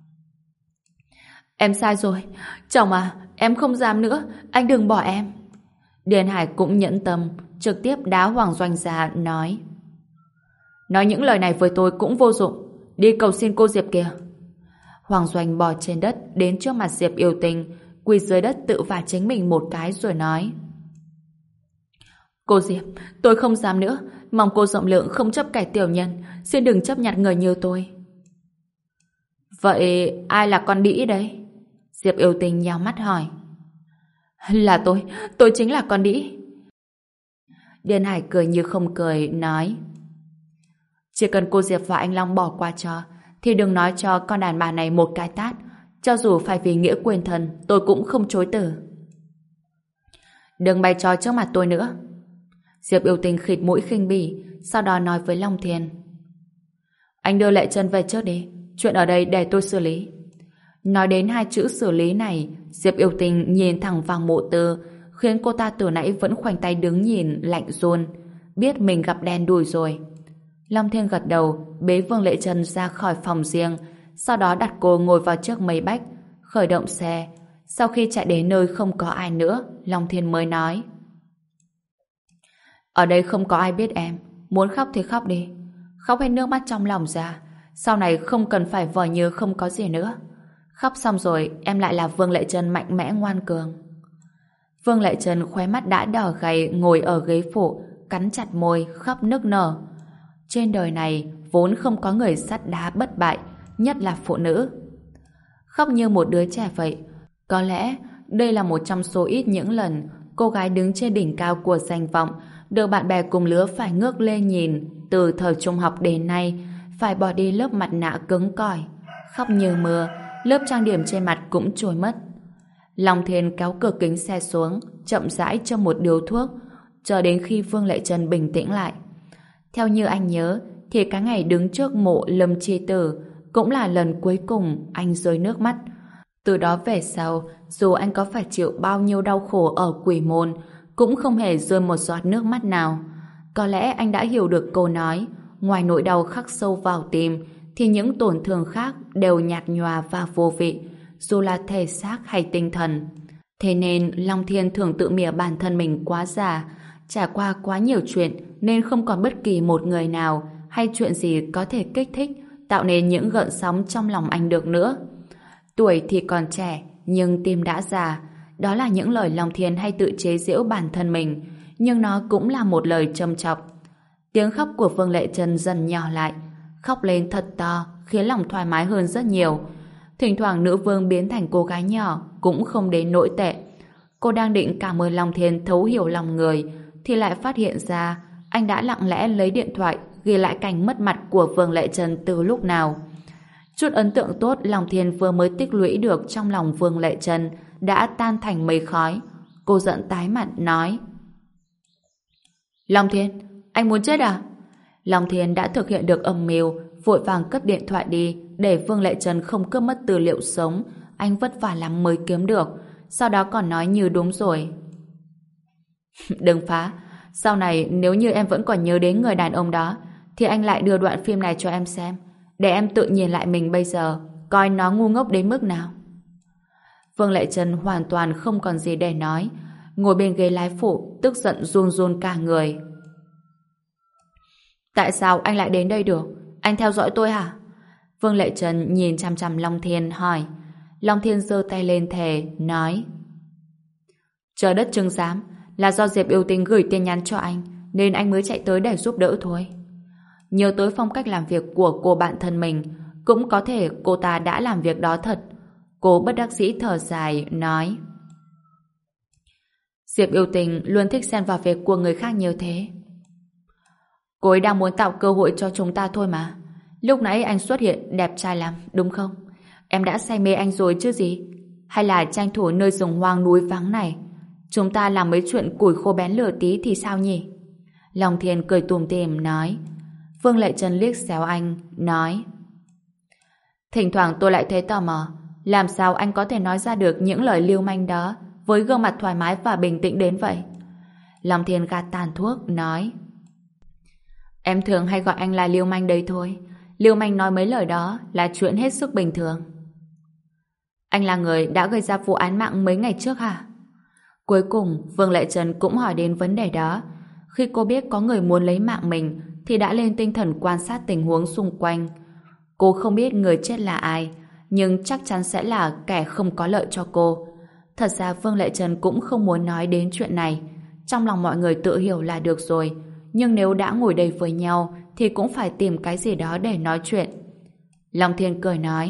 Em sai rồi. Chồng à, em không dám nữa. Anh đừng bỏ em. Điền Hải cũng nhẫn tâm, trực tiếp đá Hoàng Doanh ra, nói. Nói những lời này với tôi cũng vô dụng. Đi cầu xin cô Diệp kìa. Hoàng Doanh bò trên đất đến trước mặt Diệp Yêu Tinh, quỳ dưới đất tự vả chính mình một cái rồi nói. Cô Diệp, tôi không dám nữa. Mong cô rộng lượng không chấp kẻ tiểu nhân. Xin đừng chấp nhận người như tôi. Vậy ai là con đĩ đấy? Diệp Yêu Tinh nheo mắt hỏi. Là tôi, tôi chính là con đĩ. Điền Hải cười như không cười, nói. Chỉ cần cô Diệp và anh Long bỏ qua cho, thì đừng nói cho con đàn bà này một cái tát. Cho dù phải vì nghĩa quên thân, tôi cũng không chối từ. Đừng bày trò trước mặt tôi nữa. Diệp Yêu Tinh khịt mũi khinh bỉ, sau đó nói với Long Thiên. Anh đưa Lệ Trân về trước đi, chuyện ở đây để tôi xử lý. Nói đến hai chữ xử lý này, Diệp Yêu Tinh nhìn thẳng vào Mộ Tư, khiến cô ta từ nãy vẫn khoanh tay đứng nhìn, lạnh run, biết mình gặp đen đủi rồi. Long Thiên gật đầu, bế Vương Lệ Trân ra khỏi phòng riêng, sau đó đặt cô ngồi vào chiếc mây bách, khởi động xe. Sau khi chạy đến nơi không có ai nữa, Long Thiên mới nói. Ở đây không có ai biết em. Muốn khóc thì khóc đi. Khóc hết nước mắt trong lòng ra. Sau này không cần phải vờ như không có gì nữa. Khóc xong rồi em lại là Vương Lệ Trân mạnh mẽ ngoan cường. Vương Lệ Trân khóe mắt đã đỏ gay ngồi ở ghế phụ, cắn chặt môi, khóc nức nở. Trên đời này vốn không có người sắt đá bất bại, nhất là phụ nữ. Khóc như một đứa trẻ vậy. Có lẽ đây là một trong số ít những lần cô gái đứng trên đỉnh cao của danh vọng được bạn bè cùng lứa phải ngước lên nhìn từ thời trung học đến nay, phải bỏ đi lớp mặt nạ cứng cỏi. Khóc như mưa, lớp trang điểm trên mặt cũng trôi mất. Long Thiên kéo cửa kính xe xuống, chậm rãi cho một điếu thuốc, chờ đến khi Vương Lệ Trân bình tĩnh lại. Theo như anh nhớ, thì cái ngày đứng trước mộ Lâm Chi Tử cũng là lần cuối cùng anh rơi nước mắt. Từ đó về sau, dù anh có phải chịu bao nhiêu đau khổ ở Quỷ Môn, cũng không hề rơi một giọt nước mắt nào. Có lẽ anh đã hiểu được câu nói, ngoài nỗi đau khắc sâu vào tim, thì những tổn thương khác đều nhạt nhòa và vô vị, dù là thể xác hay tinh thần. Thế nên Long Thiên thường tự mỉa bản thân mình quá già, trải qua quá nhiều chuyện nên không còn bất kỳ một người nào hay chuyện gì có thể kích thích, tạo nên những gợn sóng trong lòng anh được nữa. Tuổi thì còn trẻ, nhưng tim đã già. Đó là những lời Long Thiên hay tự chế giễu bản thân mình, nhưng nó cũng là một lời châm chọc. Tiếng khóc của Vương Lệ Trân dần nhỏ lại, khóc lên thật to, khiến lòng thoải mái hơn rất nhiều. Thỉnh thoảng nữ vương biến thành cô gái nhỏ cũng không đến nỗi tệ. Cô đang định cảm ơn Long Thiên thấu hiểu lòng người, thì lại phát hiện ra anh đã lặng lẽ lấy điện thoại ghi lại cảnh mất mặt của Vương Lệ Trân từ lúc nào. Chút ấn tượng tốt Long Thiên vừa mới tích lũy được trong lòng Vương Lệ Trân đã tan thành mây khói. Cô giận tái mặt nói: Long Thiên, anh muốn chết à? Long Thiên đã thực hiện được âm mưu, vội vàng cất điện thoại đi để Vương Lệ Trân không cướp mất tư liệu sống anh vất vả lắm mới kiếm được. Sau đó còn nói như đúng rồi: đừng phá, sau này nếu như em vẫn còn nhớ đến người đàn ông đó thì anh lại đưa đoạn phim này cho em xem, để em tự nhìn lại mình bây giờ, coi nó ngu ngốc đến mức nào. Vương Lệ Trân hoàn toàn không còn gì để nói, ngồi bên ghế lái phụ tức giận run run cả người. Tại sao anh lại đến đây được? Anh theo dõi tôi hả? Vương Lệ Trân nhìn chằm chằm Long Thiên hỏi. Long Thiên giơ tay lên thề nói: trời đất chứng giám, là do Diệp Yêu Tinh gửi tin nhắn cho anh nên anh mới chạy tới để giúp đỡ thôi. Nhớ tới phong cách làm việc của cô bạn thân mình, cũng có thể cô ta đã làm việc đó thật. Cô bất đắc dĩ thở dài nói: Diệp Yêu Tinh luôn thích xen vào việc của người khác như thế. Cô ấy đang muốn tạo cơ hội cho chúng ta thôi mà. Lúc nãy anh xuất hiện đẹp trai lắm, đúng không? Em đã say mê anh rồi chứ gì? Hay là tranh thủ nơi rừng hoang núi vắng này, chúng ta làm mấy chuyện củi khô bén lửa tí thì sao nhỉ? Long Thiên cười tủm tỉm nói. Vương Lệ Trân liếc xéo anh, nói: thỉnh thoảng tôi lại thấy tò mò, làm sao anh có thể nói ra được những lời lưu manh đó với gương mặt thoải mái và bình tĩnh đến vậy? Long Thiên gạt tàn thuốc, nói: em thường hay gọi anh là lưu manh đấy thôi. Lưu manh nói mấy lời đó là chuyện hết sức bình thường. Anh là người đã gây ra vụ án mạng mấy ngày trước hả? Cuối cùng Vương Lệ Trân cũng hỏi đến vấn đề đó. Khi cô biết có người muốn lấy mạng mình thì đã lên tinh thần quan sát tình huống xung quanh. Cô không biết người chết là ai, nhưng chắc chắn sẽ là kẻ không có lợi cho cô. Thật ra Vương Lệ Trân cũng không muốn nói đến chuyện này. Trong lòng mọi người tự hiểu là được rồi. Nhưng nếu đã ngồi đây với nhau thì cũng phải tìm cái gì đó để nói chuyện. Long Thiên cười nói: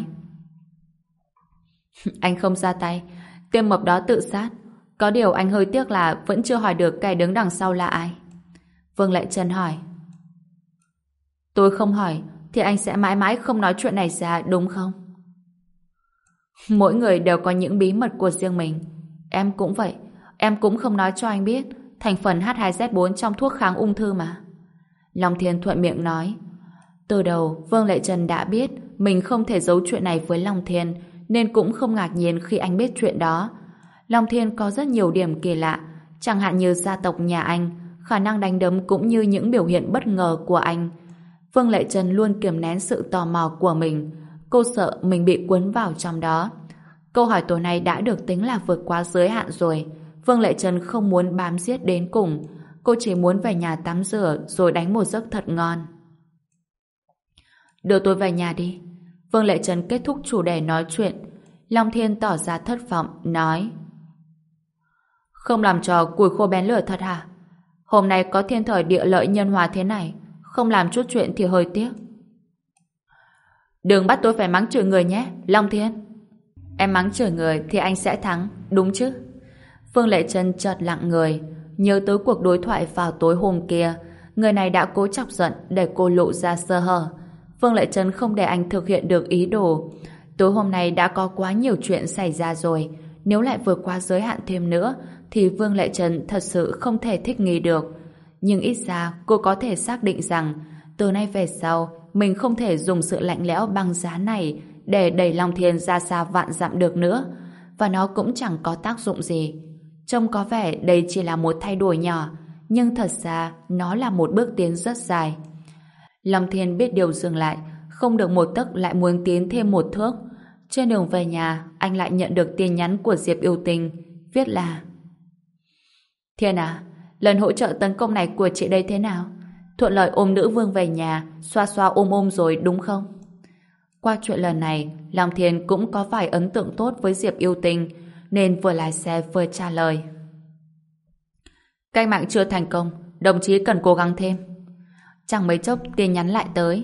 anh không ra tay, tên mập đó tự sát. Có điều anh hơi tiếc là vẫn chưa hỏi được kẻ đứng đằng sau là ai. Vương Lệ Trân hỏi: tôi không hỏi thì anh sẽ mãi mãi không nói chuyện này ra, đúng không? Mỗi người đều có những bí mật của riêng mình. Em cũng vậy. Em cũng không nói cho anh biết thành phần H hai Z bốn trong thuốc kháng ung thư mà. Long Thiên thuận miệng nói. Từ đầu Vương Lệ Trân đã biết mình không thể giấu chuyện này với Long Thiên, nên cũng không ngạc nhiên khi anh biết chuyện đó. Long Thiên có rất nhiều điểm kỳ lạ, chẳng hạn như gia tộc nhà anh, khả năng đánh đấm cũng như những biểu hiện bất ngờ của anh. Vương Lệ Trân luôn kiềm nén sự tò mò của mình. Cô sợ mình bị cuốn vào trong đó. Câu hỏi tối nay đã được tính là vượt quá giới hạn rồi. Vương Lệ Trân không muốn bám giết đến cùng. Cô chỉ muốn về nhà tắm rửa rồi đánh một giấc thật ngon. Đưa tôi về nhà đi. Vương Lệ Trân kết thúc chủ đề nói chuyện. Long Thiên tỏ ra thất vọng, nói: Không làm trò củi khô bén lửa thật hả? Hôm nay có thiên thời địa lợi nhân hòa thế này, không làm chút chuyện thì hơi tiếc. Đừng bắt tôi phải mắng chửi người nhé, Long Thiên. Em mắng chửi người thì anh sẽ thắng, đúng chứ? Vương Lệ Trân chợt lặng người, nhớ tới cuộc đối thoại vào tối hôm kia. Người này đã cố chọc giận để cô lộ ra sơ hở. Vương Lệ Trân không để anh thực hiện được ý đồ. Tối hôm nay đã có quá nhiều chuyện xảy ra rồi, nếu lại vượt qua giới hạn thêm nữa thì Vương Lệ Trân thật sự không thể thích nghi được. Nhưng ít ra cô có thể xác định rằng từ nay về sau mình không thể dùng sự lạnh lẽo băng giá này để đẩy Long Thiên ra xa vạn dặm được nữa, và nó cũng chẳng có tác dụng gì. Trông có vẻ đây chỉ là một thay đổi nhỏ, nhưng thật ra nó là một bước tiến rất dài. Long Thiên biết điều dừng lại, không được một tấc lại muốn tiến thêm một thước. Trên đường về nhà, anh lại nhận được tin nhắn của Diệp Yêu Tình, viết là: Thiên à, lần hỗ trợ tấn công này của chị đây thế nào? Thuận lợi ôm nữ vương về nhà, xoa xoa ôm ôm rồi đúng không? Qua chuyện lần này, Long Thiên cũng có vài ấn tượng tốt với Diệp Yêu Tình, nên vừa lái xe vừa trả lời: Cách mạng chưa thành công, đồng chí cần cố gắng thêm. Chẳng mấy chốc tin nhắn lại tới: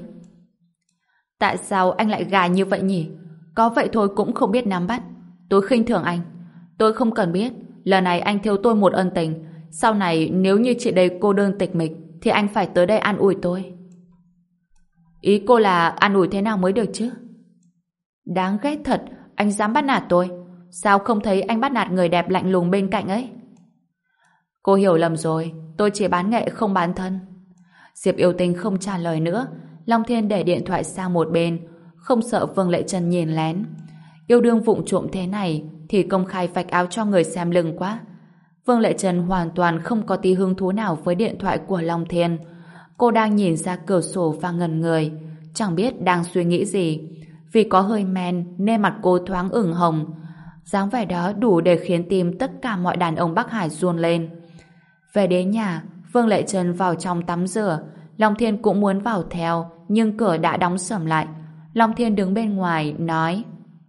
Tại sao anh lại gà như vậy nhỉ? Có vậy thôi cũng không biết nắm bắt. Tôi khinh thường anh. Tôi không cần biết, lần này anh thiếu tôi một ân tình. Sau này nếu như chị đây cô đơn tịch mịch thì anh phải tới đây an ủi tôi. Ý cô là an ủi thế nào mới được chứ? Đáng ghét thật, anh dám bắt nạt tôi. Sao không thấy anh bắt nạt người đẹp lạnh lùng bên cạnh ấy? Cô hiểu lầm rồi, tôi chỉ bán nghệ không bán thân. Diệp Yêu Tình không trả lời nữa. Long Thiên để điện thoại sang một bên, không sợ Vương Lệ Trân nhìn lén. Yêu đương vụng trộm thế này thì công khai vạch áo cho người xem lưng quá. Vương Lệ Trân hoàn toàn không có tí hứng thú nào với điện thoại của Long Thiên. Cô đang nhìn ra cửa sổ và ngẩn người, chẳng biết đang suy nghĩ gì. Vì có hơi men nên mặt cô thoáng ửng hồng. Dáng vẻ đó đủ để khiến tim tất cả mọi đàn ông Bắc Hải run lên. Về đến nhà, Vương Lệ Trân vào trong tắm rửa. Long Thiên cũng muốn vào theo, nhưng cửa đã đóng sầm lại. Long Thiên đứng bên ngoài, nói: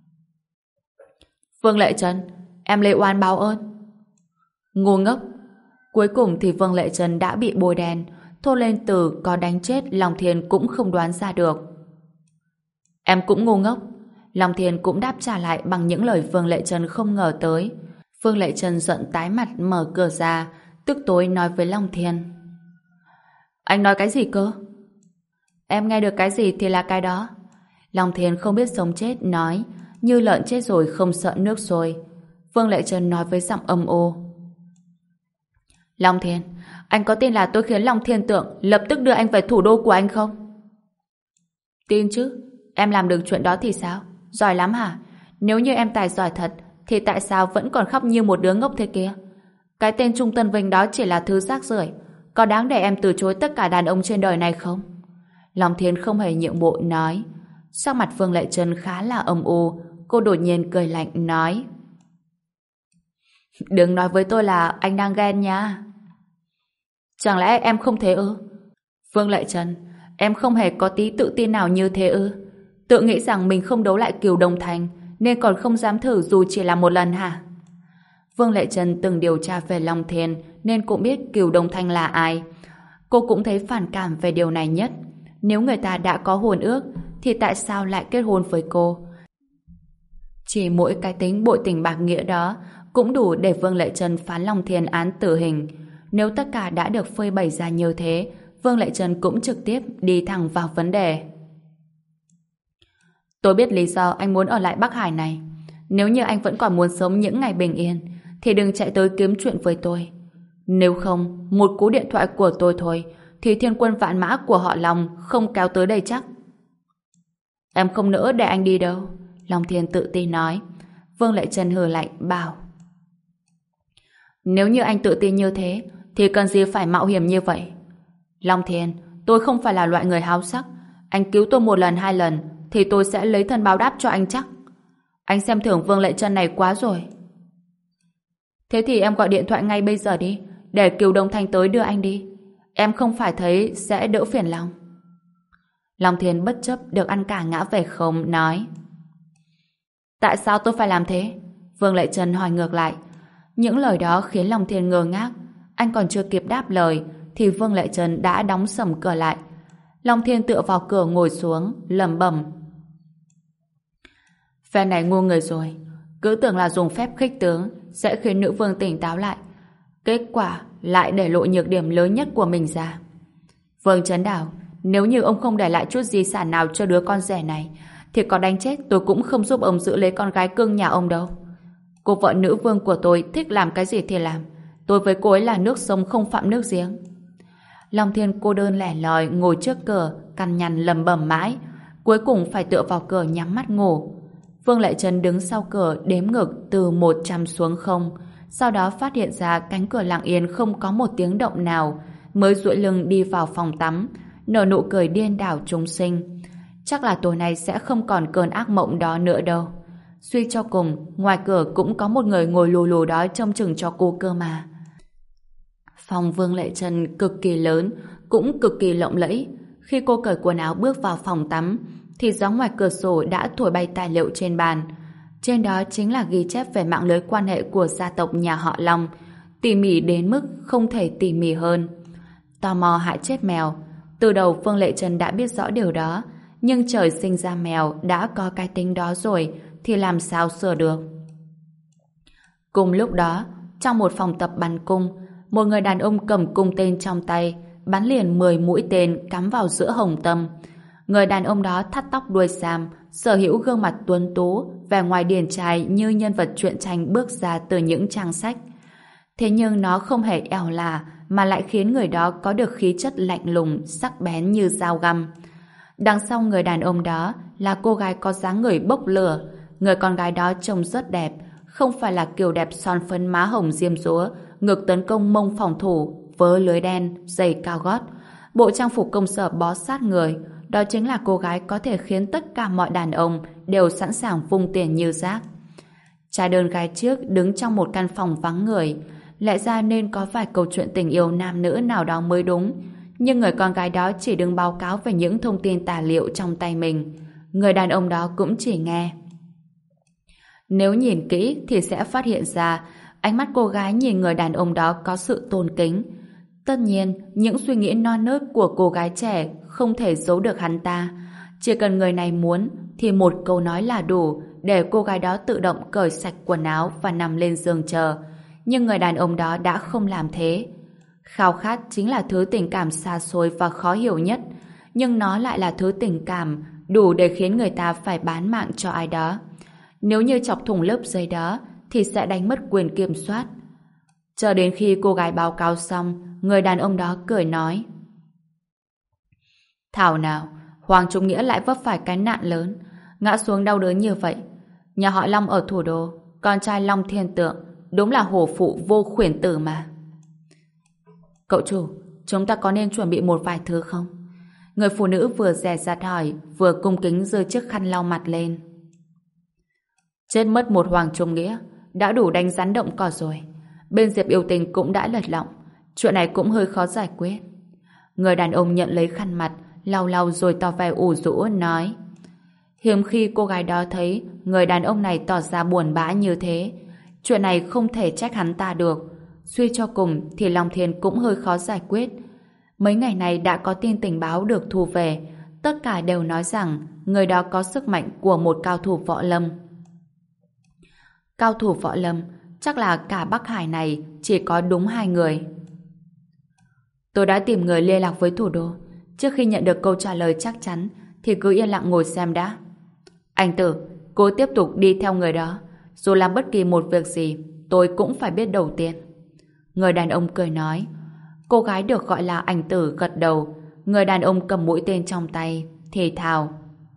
Vương Lệ Trân, em Lệ Oan báo ơn. Ngu ngốc. Cuối cùng thì Vương Lệ Trân đã bị bôi đen. Thốt lên từ có đánh chết Long Thiên cũng không đoán ra được. Em cũng ngu ngốc. Long Thiên cũng đáp trả lại bằng những lời Vương Lệ Trân không ngờ tới. Vương Lệ Trân giận tái mặt mở cửa ra, tức tối nói với Long Thiên: Anh nói cái gì cơ? Em nghe được cái gì thì là cái đó. Long Thiên không biết sống chết nói, như lợn chết rồi không sợ nước sôi. Vương Lệ Trân nói với giọng âm u: Long Thiên, anh có tin là tôi khiến Long Thiên Tượng lập tức đưa anh về thủ đô của anh không? Tin chứ. Em làm được chuyện đó thì sao? Giỏi lắm hả? Nếu như em tài giỏi thật thì tại sao vẫn còn khóc như một đứa ngốc thế kia? Cái tên Trung Tân Vinh đó chỉ là thứ rác rưởi. Có đáng để em từ chối tất cả đàn ông trên đời này không? Long Thiên không hề nhượng bộ nói. Sắc mặt Vương Lệ Trân khá là âm u. Cô đột nhiên cười lạnh nói: Đừng nói với tôi là anh đang ghen nha. Chẳng lẽ em không thế ư? Vương Lệ Trân, em không hề có tí tự tin nào như thế ư? Tự nghĩ rằng mình không đấu lại Cửu Đồng Thành nên còn không dám thử dù chỉ là một lần hả? Vương Lệ Trân từng điều tra về Long Thiên nên cũng biết Cửu Đồng Thanh là ai. Cô cũng thấy phản cảm về điều này nhất. Nếu người ta đã có hôn ước thì tại sao lại kết hôn với cô? Chỉ mỗi cái tính bội tình bạc nghĩa đó cũng đủ để Vương Lệ Trân phán Long Thiên án tử hình. Nếu tất cả đã được phơi bày ra như thế, Vương Lệ Trân cũng trực tiếp đi thẳng vào vấn đề. Tôi biết lý do anh muốn ở lại Bắc Hải này. Nếu như anh vẫn còn muốn sống những ngày bình yên thì đừng chạy tới kiếm chuyện với tôi. Nếu không, một cú điện thoại của tôi thôi thì thiên quân vạn mã của họ Long không kéo tới đây chắc. Em không nỡ để anh đi đâu. Long Thiên tự tin nói. Vương Lệ Trân hừ lạnh bảo: Nếu như anh tự tin như thế thì cần gì phải mạo hiểm như vậy? Long Thiên, tôi không phải là loại người háo sắc. Anh cứu tôi một lần hai lần thì tôi sẽ lấy thân báo đáp cho anh chắc. Anh xem thường Vương Lệ Trân này quá rồi. Thế thì em gọi điện thoại ngay bây giờ đi, để Kiều Đông Thanh tới đưa anh đi. Em không phải thấy sẽ đỡ phiền lòng. Long Thiên bất chấp được ăn cả ngã về không, nói. Tại sao tôi phải làm thế? Vương Lệ Trân hỏi ngược lại. Những lời đó khiến Long Thiên ngơ ngác. Anh còn chưa kịp đáp lời thì Vương Lệ Trân đã đóng sầm cửa lại. Long Thiên tựa vào cửa ngồi xuống, lẩm bẩm. Phe này ngu người rồi. Cứ tưởng là dùng phép khích tướng sẽ khiến nữ vương tỉnh táo lại. Kết quả lại để lộ nhược điểm lớn nhất của mình ra. Vương Chấn Đào, nếu như ông không để lại chút di sản nào cho đứa con rể này thì có đánh chết tôi cũng không giúp ông giữ lấy con gái cưng nhà ông đâu. Cô vợ nữ vương của tôi thích làm cái gì thì làm. Tôi với cô ấy là nước sông không phạm nước giếng. Long Thiên cô đơn lẻ loi ngồi trước cửa, cằn nhằn lẩm bẩm mãi, cuối cùng phải tựa vào cửa nhắm mắt ngủ. Vương Lệ Trân đứng sau cửa đếm ngược từ một trăm xuống không, sau đó phát hiện ra cánh cửa lặng yên không có một tiếng động nào, mới duỗi lưng đi vào phòng tắm, nở nụ cười điên đảo chúng sinh. Chắc là tối nay sẽ không còn cơn ác mộng đó nữa đâu. Suy cho cùng, ngoài cửa cũng có một người ngồi lù lù đó trông chừng cho cô cơ mà. Phòng Vương Lệ Trân cực kỳ lớn, cũng cực kỳ lộng lẫy. Khi cô cởi quần áo bước vào phòng tắm, thì gió ngoài cửa sổ đã thổi bay tài liệu trên bàn. Trên đó chính là ghi chép về mạng lưới quan hệ của gia tộc nhà họ Long, tỉ mỉ đến mức không thể tỉ mỉ hơn. Tò mò hại chết mèo. Từ đầu Vương Lệ Trân đã biết rõ điều đó, nhưng trời sinh ra mèo đã có cái tính đó rồi, thì làm sao sửa được. Cùng lúc đó, trong một phòng tập bắn cung, một người đàn ông cầm cung tên trong tay, bắn liền mười mũi tên cắm vào giữa hồng tâm. Người đàn ông đó thắt tóc đuôi sam, sở hữu gương mặt tuấn tú, vẻ ngoài điển trai như nhân vật truyện tranh bước ra từ những trang sách. Thế nhưng nó không hề ẻo lả, mà lại khiến người đó có được khí chất lạnh lùng, sắc bén như dao găm. Đằng sau người đàn ông đó là cô gái có dáng người bốc lửa. Người con gái đó trông rất đẹp, không phải là kiểu đẹp son phấn má hồng diêm dúa, ngực tấn công mông phòng thủ, vớ lưới đen, giày cao gót, bộ trang phục công sở bó sát người. Đó chính là cô gái có thể khiến tất cả mọi đàn ông đều sẵn sàng vung tiền như rác. Trai đơn gái trước đứng trong một căn phòng vắng người, lẽ ra nên có vài câu chuyện tình yêu nam nữ nào đó mới đúng, nhưng người con gái đó chỉ đứng báo cáo về những thông tin tài liệu trong tay mình. Người đàn ông đó cũng chỉ nghe. Nếu nhìn kỹ thì sẽ phát hiện ra ánh mắt cô gái nhìn người đàn ông đó có sự tôn kính. Tất nhiên, những suy nghĩ non nớt của cô gái trẻ không thể giấu được hắn ta. Chỉ cần người này muốn thì một câu nói là đủ để cô gái đó tự động cởi sạch quần áo và nằm lên giường chờ. Nhưng người đàn ông đó đã không làm thế. Khao khát chính là thứ tình cảm xa xôi và khó hiểu nhất, nhưng nó lại là thứ tình cảm đủ để khiến người ta phải bán mạng cho ai đó. Nếu như chọc thủng lớp giấy đó thì sẽ đánh mất quyền kiểm soát. Chờ đến khi cô gái báo cáo xong, người đàn ông đó cười nói: Thảo nào, Hoàng Trung Nghĩa lại vấp phải cái nạn lớn, ngã xuống đau đớn như vậy. Nhà họ Long ở thủ đô, con trai Long Thiên Tượng, đúng là hổ phụ vô khuyển tử mà. Cậu chủ, chúng ta có nên chuẩn bị một vài thứ không? Người phụ nữ vừa dè dặt hỏi, vừa cung kính giơ chiếc khăn lau mặt lên. Chết mất một Hoàng Trung Nghĩa, đã đủ đánh rắn động cỏ rồi. Bên Diệp Yêu Tình cũng đã lật lọng, chuyện này cũng hơi khó giải quyết. Người đàn ông nhận lấy khăn mặt, lau lau rồi tỏ vẻ ủ rũ nói. Hiếm khi cô gái đó thấy người đàn ông này tỏ ra buồn bã như thế. Chuyện này không thể trách hắn ta được. Suy cho cùng thì Long Thiên cũng hơi khó giải quyết. Mấy ngày này đã có tin tình báo được thu về, tất cả đều nói rằng người đó có sức mạnh của một cao thủ võ lâm. Cao thủ võ lâm, chắc là cả Bắc Hải này chỉ có đúng hai người. Tôi đã tìm người liên lạc với thủ đô. Trước khi nhận được câu trả lời chắc chắn thì cứ yên lặng ngồi xem đã. Anh Tử, cô tiếp tục đi theo người đó. Dù làm bất kỳ một việc gì, tôi cũng phải biết đầu tiên. Người đàn ông cười nói. Cô gái được gọi là Anh Tử gật đầu. Người đàn ông cầm mũi tên trong tay thì thào.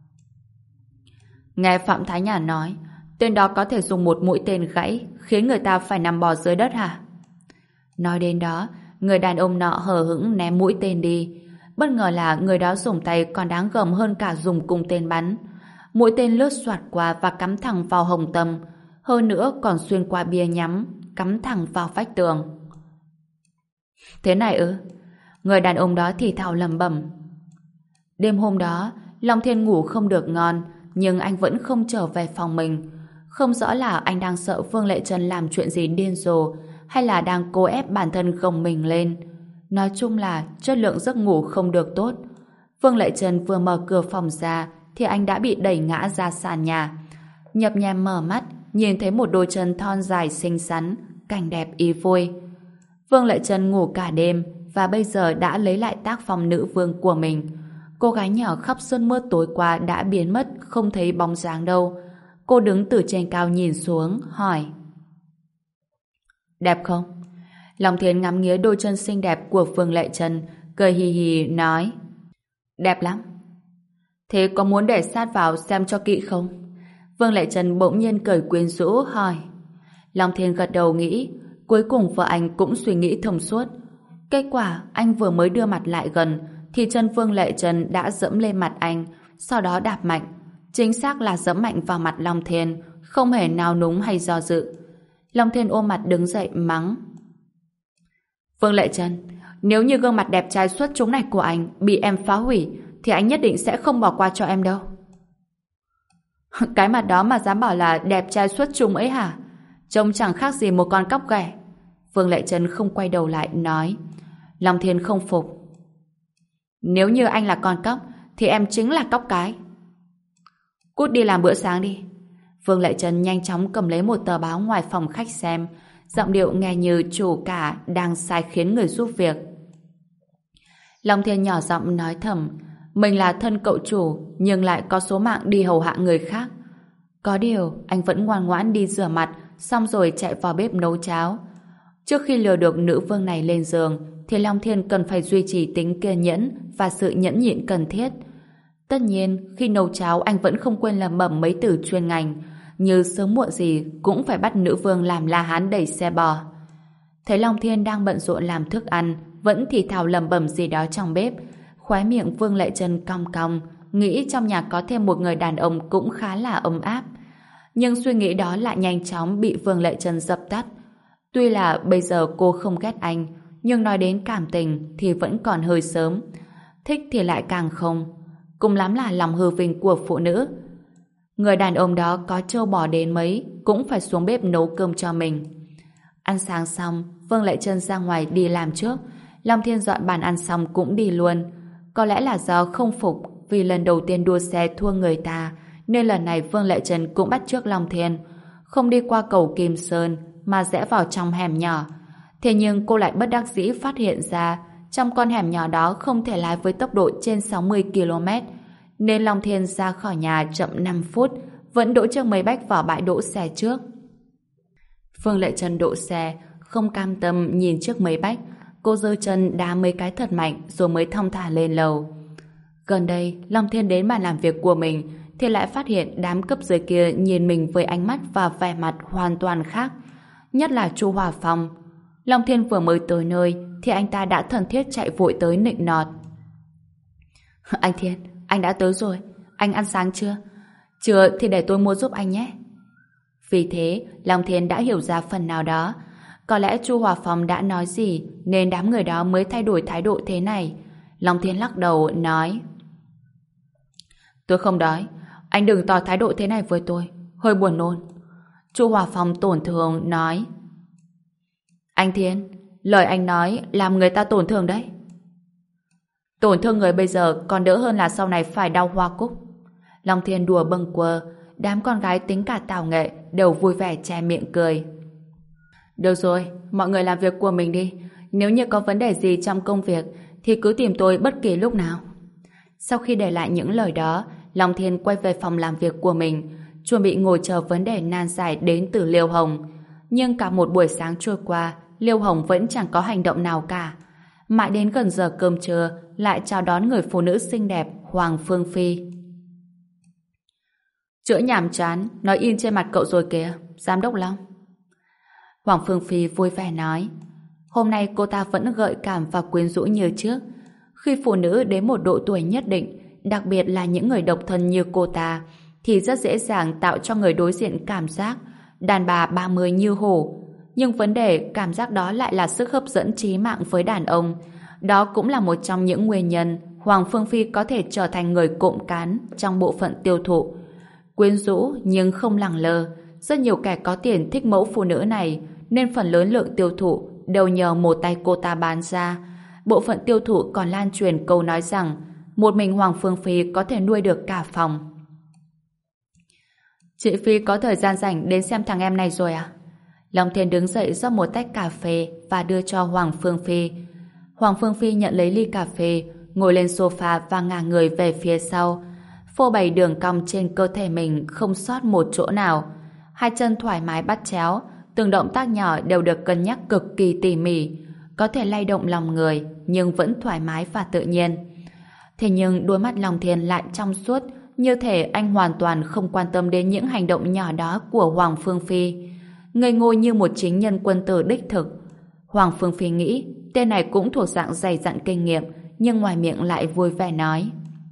Nghe Phạm Thái Nhàn nói, tên đó có thể dùng một mũi tên gãy khiến người ta phải nằm bò dưới đất hả? Nói đến đó, người đàn ông nọ hờ hững ném mũi tên đi. Bất ngờ là người đó dùng tay còn đáng gờm hơn cả dùng cung tên bắn. Mũi tên lướt xoạt qua và cắm thẳng vào hồng tâm, hơn nữa còn xuyên qua bia nhắm, cắm thẳng vào vách tường. Thế này ư? Người đàn ông đó thì thào lẩm bẩm. Đêm hôm đó, Long Thiên ngủ không được ngon, nhưng anh vẫn không trở về phòng mình. Không rõ là anh đang sợ Vương Lệ Trân làm chuyện gì điên rồ, hay là đang cố ép bản thân gồng mình lên. Nói chung là chất lượng giấc ngủ không được tốt. Vương Lệ Trân vừa mở cửa phòng ra thì anh đã bị đẩy ngã ra sàn nhà. Nhập nhèm mở mắt, nhìn thấy một đôi chân thon dài xinh xắn, cảnh đẹp ý vui. Vương Lệ Trân ngủ cả đêm và bây giờ đã lấy lại tác phong nữ vương của mình. Cô gái nhỏ khắp cơn mưa tối qua đã biến mất, không thấy bóng dáng đâu. Cô đứng từ trên cao nhìn xuống, hỏi. Đẹp không? Long Thiên ngắm nghía đôi chân xinh đẹp của Vương Lệ Trân, cười hì hì nói. Đẹp lắm. Thế có muốn để sát vào xem cho kỹ không? Vương Lệ Trân bỗng nhiên cười quyến rũ hỏi. Long Thiên gật đầu nghĩ, cuối cùng vợ anh cũng suy nghĩ thông suốt. Kết quả anh vừa mới đưa mặt lại gần thì chân Vương Lệ Trân đã dẫm lên mặt anh, sau đó đạp mạnh. Chính xác là dẫm mạnh vào mặt Long Thiên, không hề nao núng hay do dự. Long Thiên ôm mặt đứng dậy mắng. Vương Lệ Trân, nếu như gương mặt đẹp trai xuất chúng này của anh bị em phá hủy thì anh nhất định sẽ không bỏ qua cho em đâu. Cái mặt đó mà dám bảo là đẹp trai xuất chúng ấy hả? Trông chẳng khác gì một con cóc ghẻ. Vương Lệ Trân không quay đầu lại nói. Long Thiên không phục. Nếu như anh là con cóc thì em chính là cóc cái. Cút đi làm bữa sáng đi. Vương Lệ Trân nhanh chóng cầm lấy một tờ báo ngoài phòng khách xem, giọng điệu nghe như chủ cả đang sai khiến người giúp việc. Long Thiên nhỏ giọng nói thầm, mình là thân cậu chủ nhưng lại có số mạng đi hầu hạ người khác. Có điều anh vẫn ngoan ngoãn đi rửa mặt, xong rồi chạy vào bếp nấu cháo. Trước khi lừa được nữ vương này lên giường thì Long Thiên cần phải duy trì tính kiên nhẫn và sự nhẫn nhịn cần thiết. Tất nhiên, khi nấu cháo anh vẫn không quên lẩm bẩm mấy từ chuyên ngành, như sớm muộn gì cũng phải bắt nữ vương làm la hán đẩy xe bò. Thấy Long Thiên đang bận rộn làm thức ăn, vẫn thì thào lẩm bẩm gì đó trong bếp, khóe miệng Vương Lệ Trân cong cong, nghĩ trong nhà có thêm một người đàn ông cũng khá là ấm áp. Nhưng suy nghĩ đó lại nhanh chóng bị Vương Lệ Trân dập tắt. Tuy là bây giờ cô không ghét anh, nhưng nói đến cảm tình thì vẫn còn hơi sớm. Thích thì lại càng không. Cùng lắm là lòng hư vinh của phụ nữ. Người đàn ông đó có trâu bò đến mấy cũng phải xuống bếp nấu cơm cho mình. Ăn sáng xong, Vương Lệ Trân ra ngoài đi làm trước. Long Thiên dọn bàn ăn xong cũng đi luôn. Có lẽ là do không phục vì lần đầu tiên đua xe thua người ta, nên lần này Vương Lệ Trân cũng bắt chước Long Thiên, không đi qua cầu Kim Sơn mà rẽ vào trong hẻm nhỏ. Thế nhưng cô lại bất đắc dĩ phát hiện ra trong con hẻm nhỏ đó không thể lái với tốc độ trên sáu mươi ki lô mét, nên Long Thiên ra khỏi nhà chậm năm phút, vẫn đỗ chiếc máy bách vào bãi đỗ xe trước. Vương Lệ Trân đỗ xe, không cam tâm nhìn chiếc máy bách, cô giơ chân đá mấy cái thật mạnh rồi mới thong thả lên lầu. Gần đây, Long Thiên đến bàn làm việc của mình thì lại phát hiện đám cấp dưới kia nhìn mình với ánh mắt và vẻ mặt hoàn toàn khác. Nhất là Chu Hòa Phong. Long Thiên vừa mới tới nơi thì anh ta đã thân thiết chạy vội tới nịnh nọt. Anh Thiên, anh đã tới rồi. Anh ăn sáng chưa? Chưa thì để tôi mua giúp anh nhé. Vì thế, Long Thiên đã hiểu ra phần nào đó. Có lẽ Chu Hòa Phong đã nói gì nên đám người đó mới thay đổi thái độ thế này. Long Thiên lắc đầu nói: Tôi không đói. Anh đừng tỏ thái độ thế này với tôi. Hơi buồn nôn. Chu Hòa Phong tổn thương nói: Anh Thiên, lời anh nói làm người ta tổn thương đấy. Tổn thương người bây giờ còn đỡ hơn là sau này phải đau hoa cúc. Long Thiên đùa bâng quơ. Đám con gái tính cả tào nghệ đều vui vẻ che miệng cười. Được rồi, mọi người làm việc của mình đi. Nếu như có vấn đề gì trong công việc thì cứ tìm tôi bất kỳ lúc nào. Sau khi để lại những lời đó, Long Thiên quay về phòng làm việc của mình, chuẩn bị ngồi chờ vấn đề nan giải đến từ Liêu Hồng. Nhưng cả một buổi sáng trôi qua, Liêu Hồng vẫn chẳng có hành động nào cả. Mãi đến gần giờ cơm trưa lại chào đón người phụ nữ xinh đẹp Hoàng Phương Phi. Chữa nhàm chán, nói in trên mặt cậu rồi kìa, giám đốc Long. Hoàng Phương Phi vui vẻ nói. Hôm nay cô ta vẫn gợi cảm và quyến rũ như trước. Khi phụ nữ đến một độ tuổi nhất định, đặc biệt là những người độc thân như cô ta, thì rất dễ dàng tạo cho người đối diện cảm giác đàn bà ba mươi như hổ. Nhưng vấn đề cảm giác đó lại là sức hấp dẫn trí mạng với đàn ông. Đó cũng là một trong những nguyên nhân Hoàng Phương Phi có thể trở thành người cộm cán trong bộ phận tiêu thụ. Quyến rũ nhưng không lẳng lơ, rất nhiều kẻ có tiền thích mẫu phụ nữ này, nên phần lớn lượng tiêu thụ đều nhờ một tay cô ta bán ra. Bộ phận tiêu thụ còn lan truyền câu nói rằng một mình Hoàng Phương Phi có thể nuôi được cả phòng. Chị Phi có thời gian rảnh đến xem thằng em này rồi à? Long Thiên đứng dậy rót một tách cà phê và đưa cho Hoàng Phương Phi. Hoàng Phương Phi nhận lấy ly cà phê, ngồi lên sofa và ngả người về phía sau, phô bày đường cong trên cơ thể mình không sót một chỗ nào. Hai chân thoải mái bắt chéo, từng động tác nhỏ đều được cân nhắc cực kỳ tỉ mỉ, có thể lay động lòng người nhưng vẫn thoải mái và tự nhiên. Thế nhưng đôi mắt Long Thiên lại trong suốt, như thể anh hoàn toàn không quan tâm đến những hành động nhỏ đó của Hoàng Phương Phi, ngây ngô như một chính nhân quân tử đích thực. Hoàng Phương Phi nghĩ tên này cũng thuộc dạng dày dặn kinh nghiệm, nhưng ngoài miệng lại vui vẻ nói: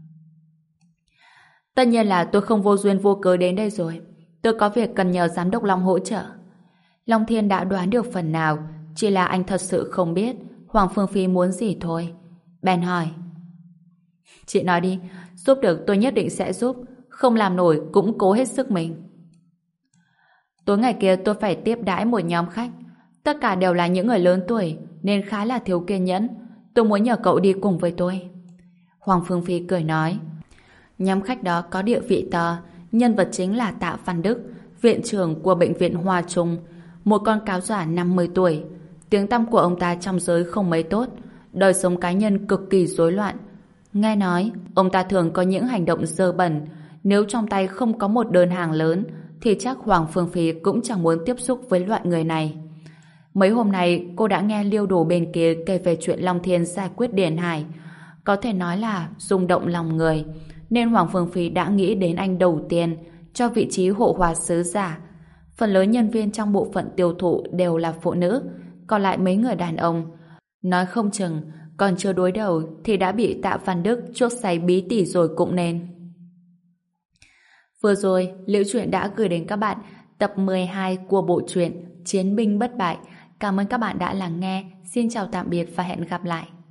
tất nhiên là tôi không vô duyên vô cớ đến đây rồi. Tôi có việc cần nhờ giám đốc Long hỗ trợ. Long Thiên đã đoán được phần nào, chỉ là anh thật sự không biết Hoàng Phương Phi muốn gì thôi. Bèn hỏi: chị nói đi, giúp được tôi nhất định sẽ giúp, không làm nổi cũng cố hết sức mình. Tối ngày kia tôi phải tiếp đãi một nhóm khách, tất cả đều là những người lớn tuổi nên khá là thiếu kiên nhẫn. Tôi muốn nhờ cậu đi cùng với tôi. Hoàng Phương Phi cười nói. Nhóm khách đó có địa vị to, nhân vật chính là Tạ Văn Đức, viện trưởng của bệnh viện Hoa Trung, một con cáo giả năm mươi tuổi. Tiếng tăm của ông ta trong giới không mấy tốt, đời sống cá nhân cực kỳ rối loạn. Nghe nói, ông ta thường có những hành động dơ bẩn, nếu trong tay không có một đơn hàng lớn thì chắc Hoàng Phương Phi cũng chẳng muốn tiếp xúc với loại người này. Mấy hôm nay cô đã nghe Liêu Đồ bên kia kể về chuyện Long Thiên giải quyết Điền Hải, có thể nói là rung động lòng người, nên Hoàng Phương Phi đã nghĩ đến anh đầu tiên cho vị trí hộ hòa sứ giả. Phần lớn nhân viên trong bộ phận tiêu thụ đều là phụ nữ, còn lại mấy người đàn ông. Nói không chừng còn chưa đối đầu thì đã bị Tạ Văn Đức chuốc say bí tỉ rồi cũng nên. Vừa rồi, Liễu Chuyện đã gửi đến các bạn tập mười hai của bộ truyện Chiến binh bất bại. Cảm ơn các bạn đã lắng nghe. Xin chào tạm biệt và hẹn gặp lại.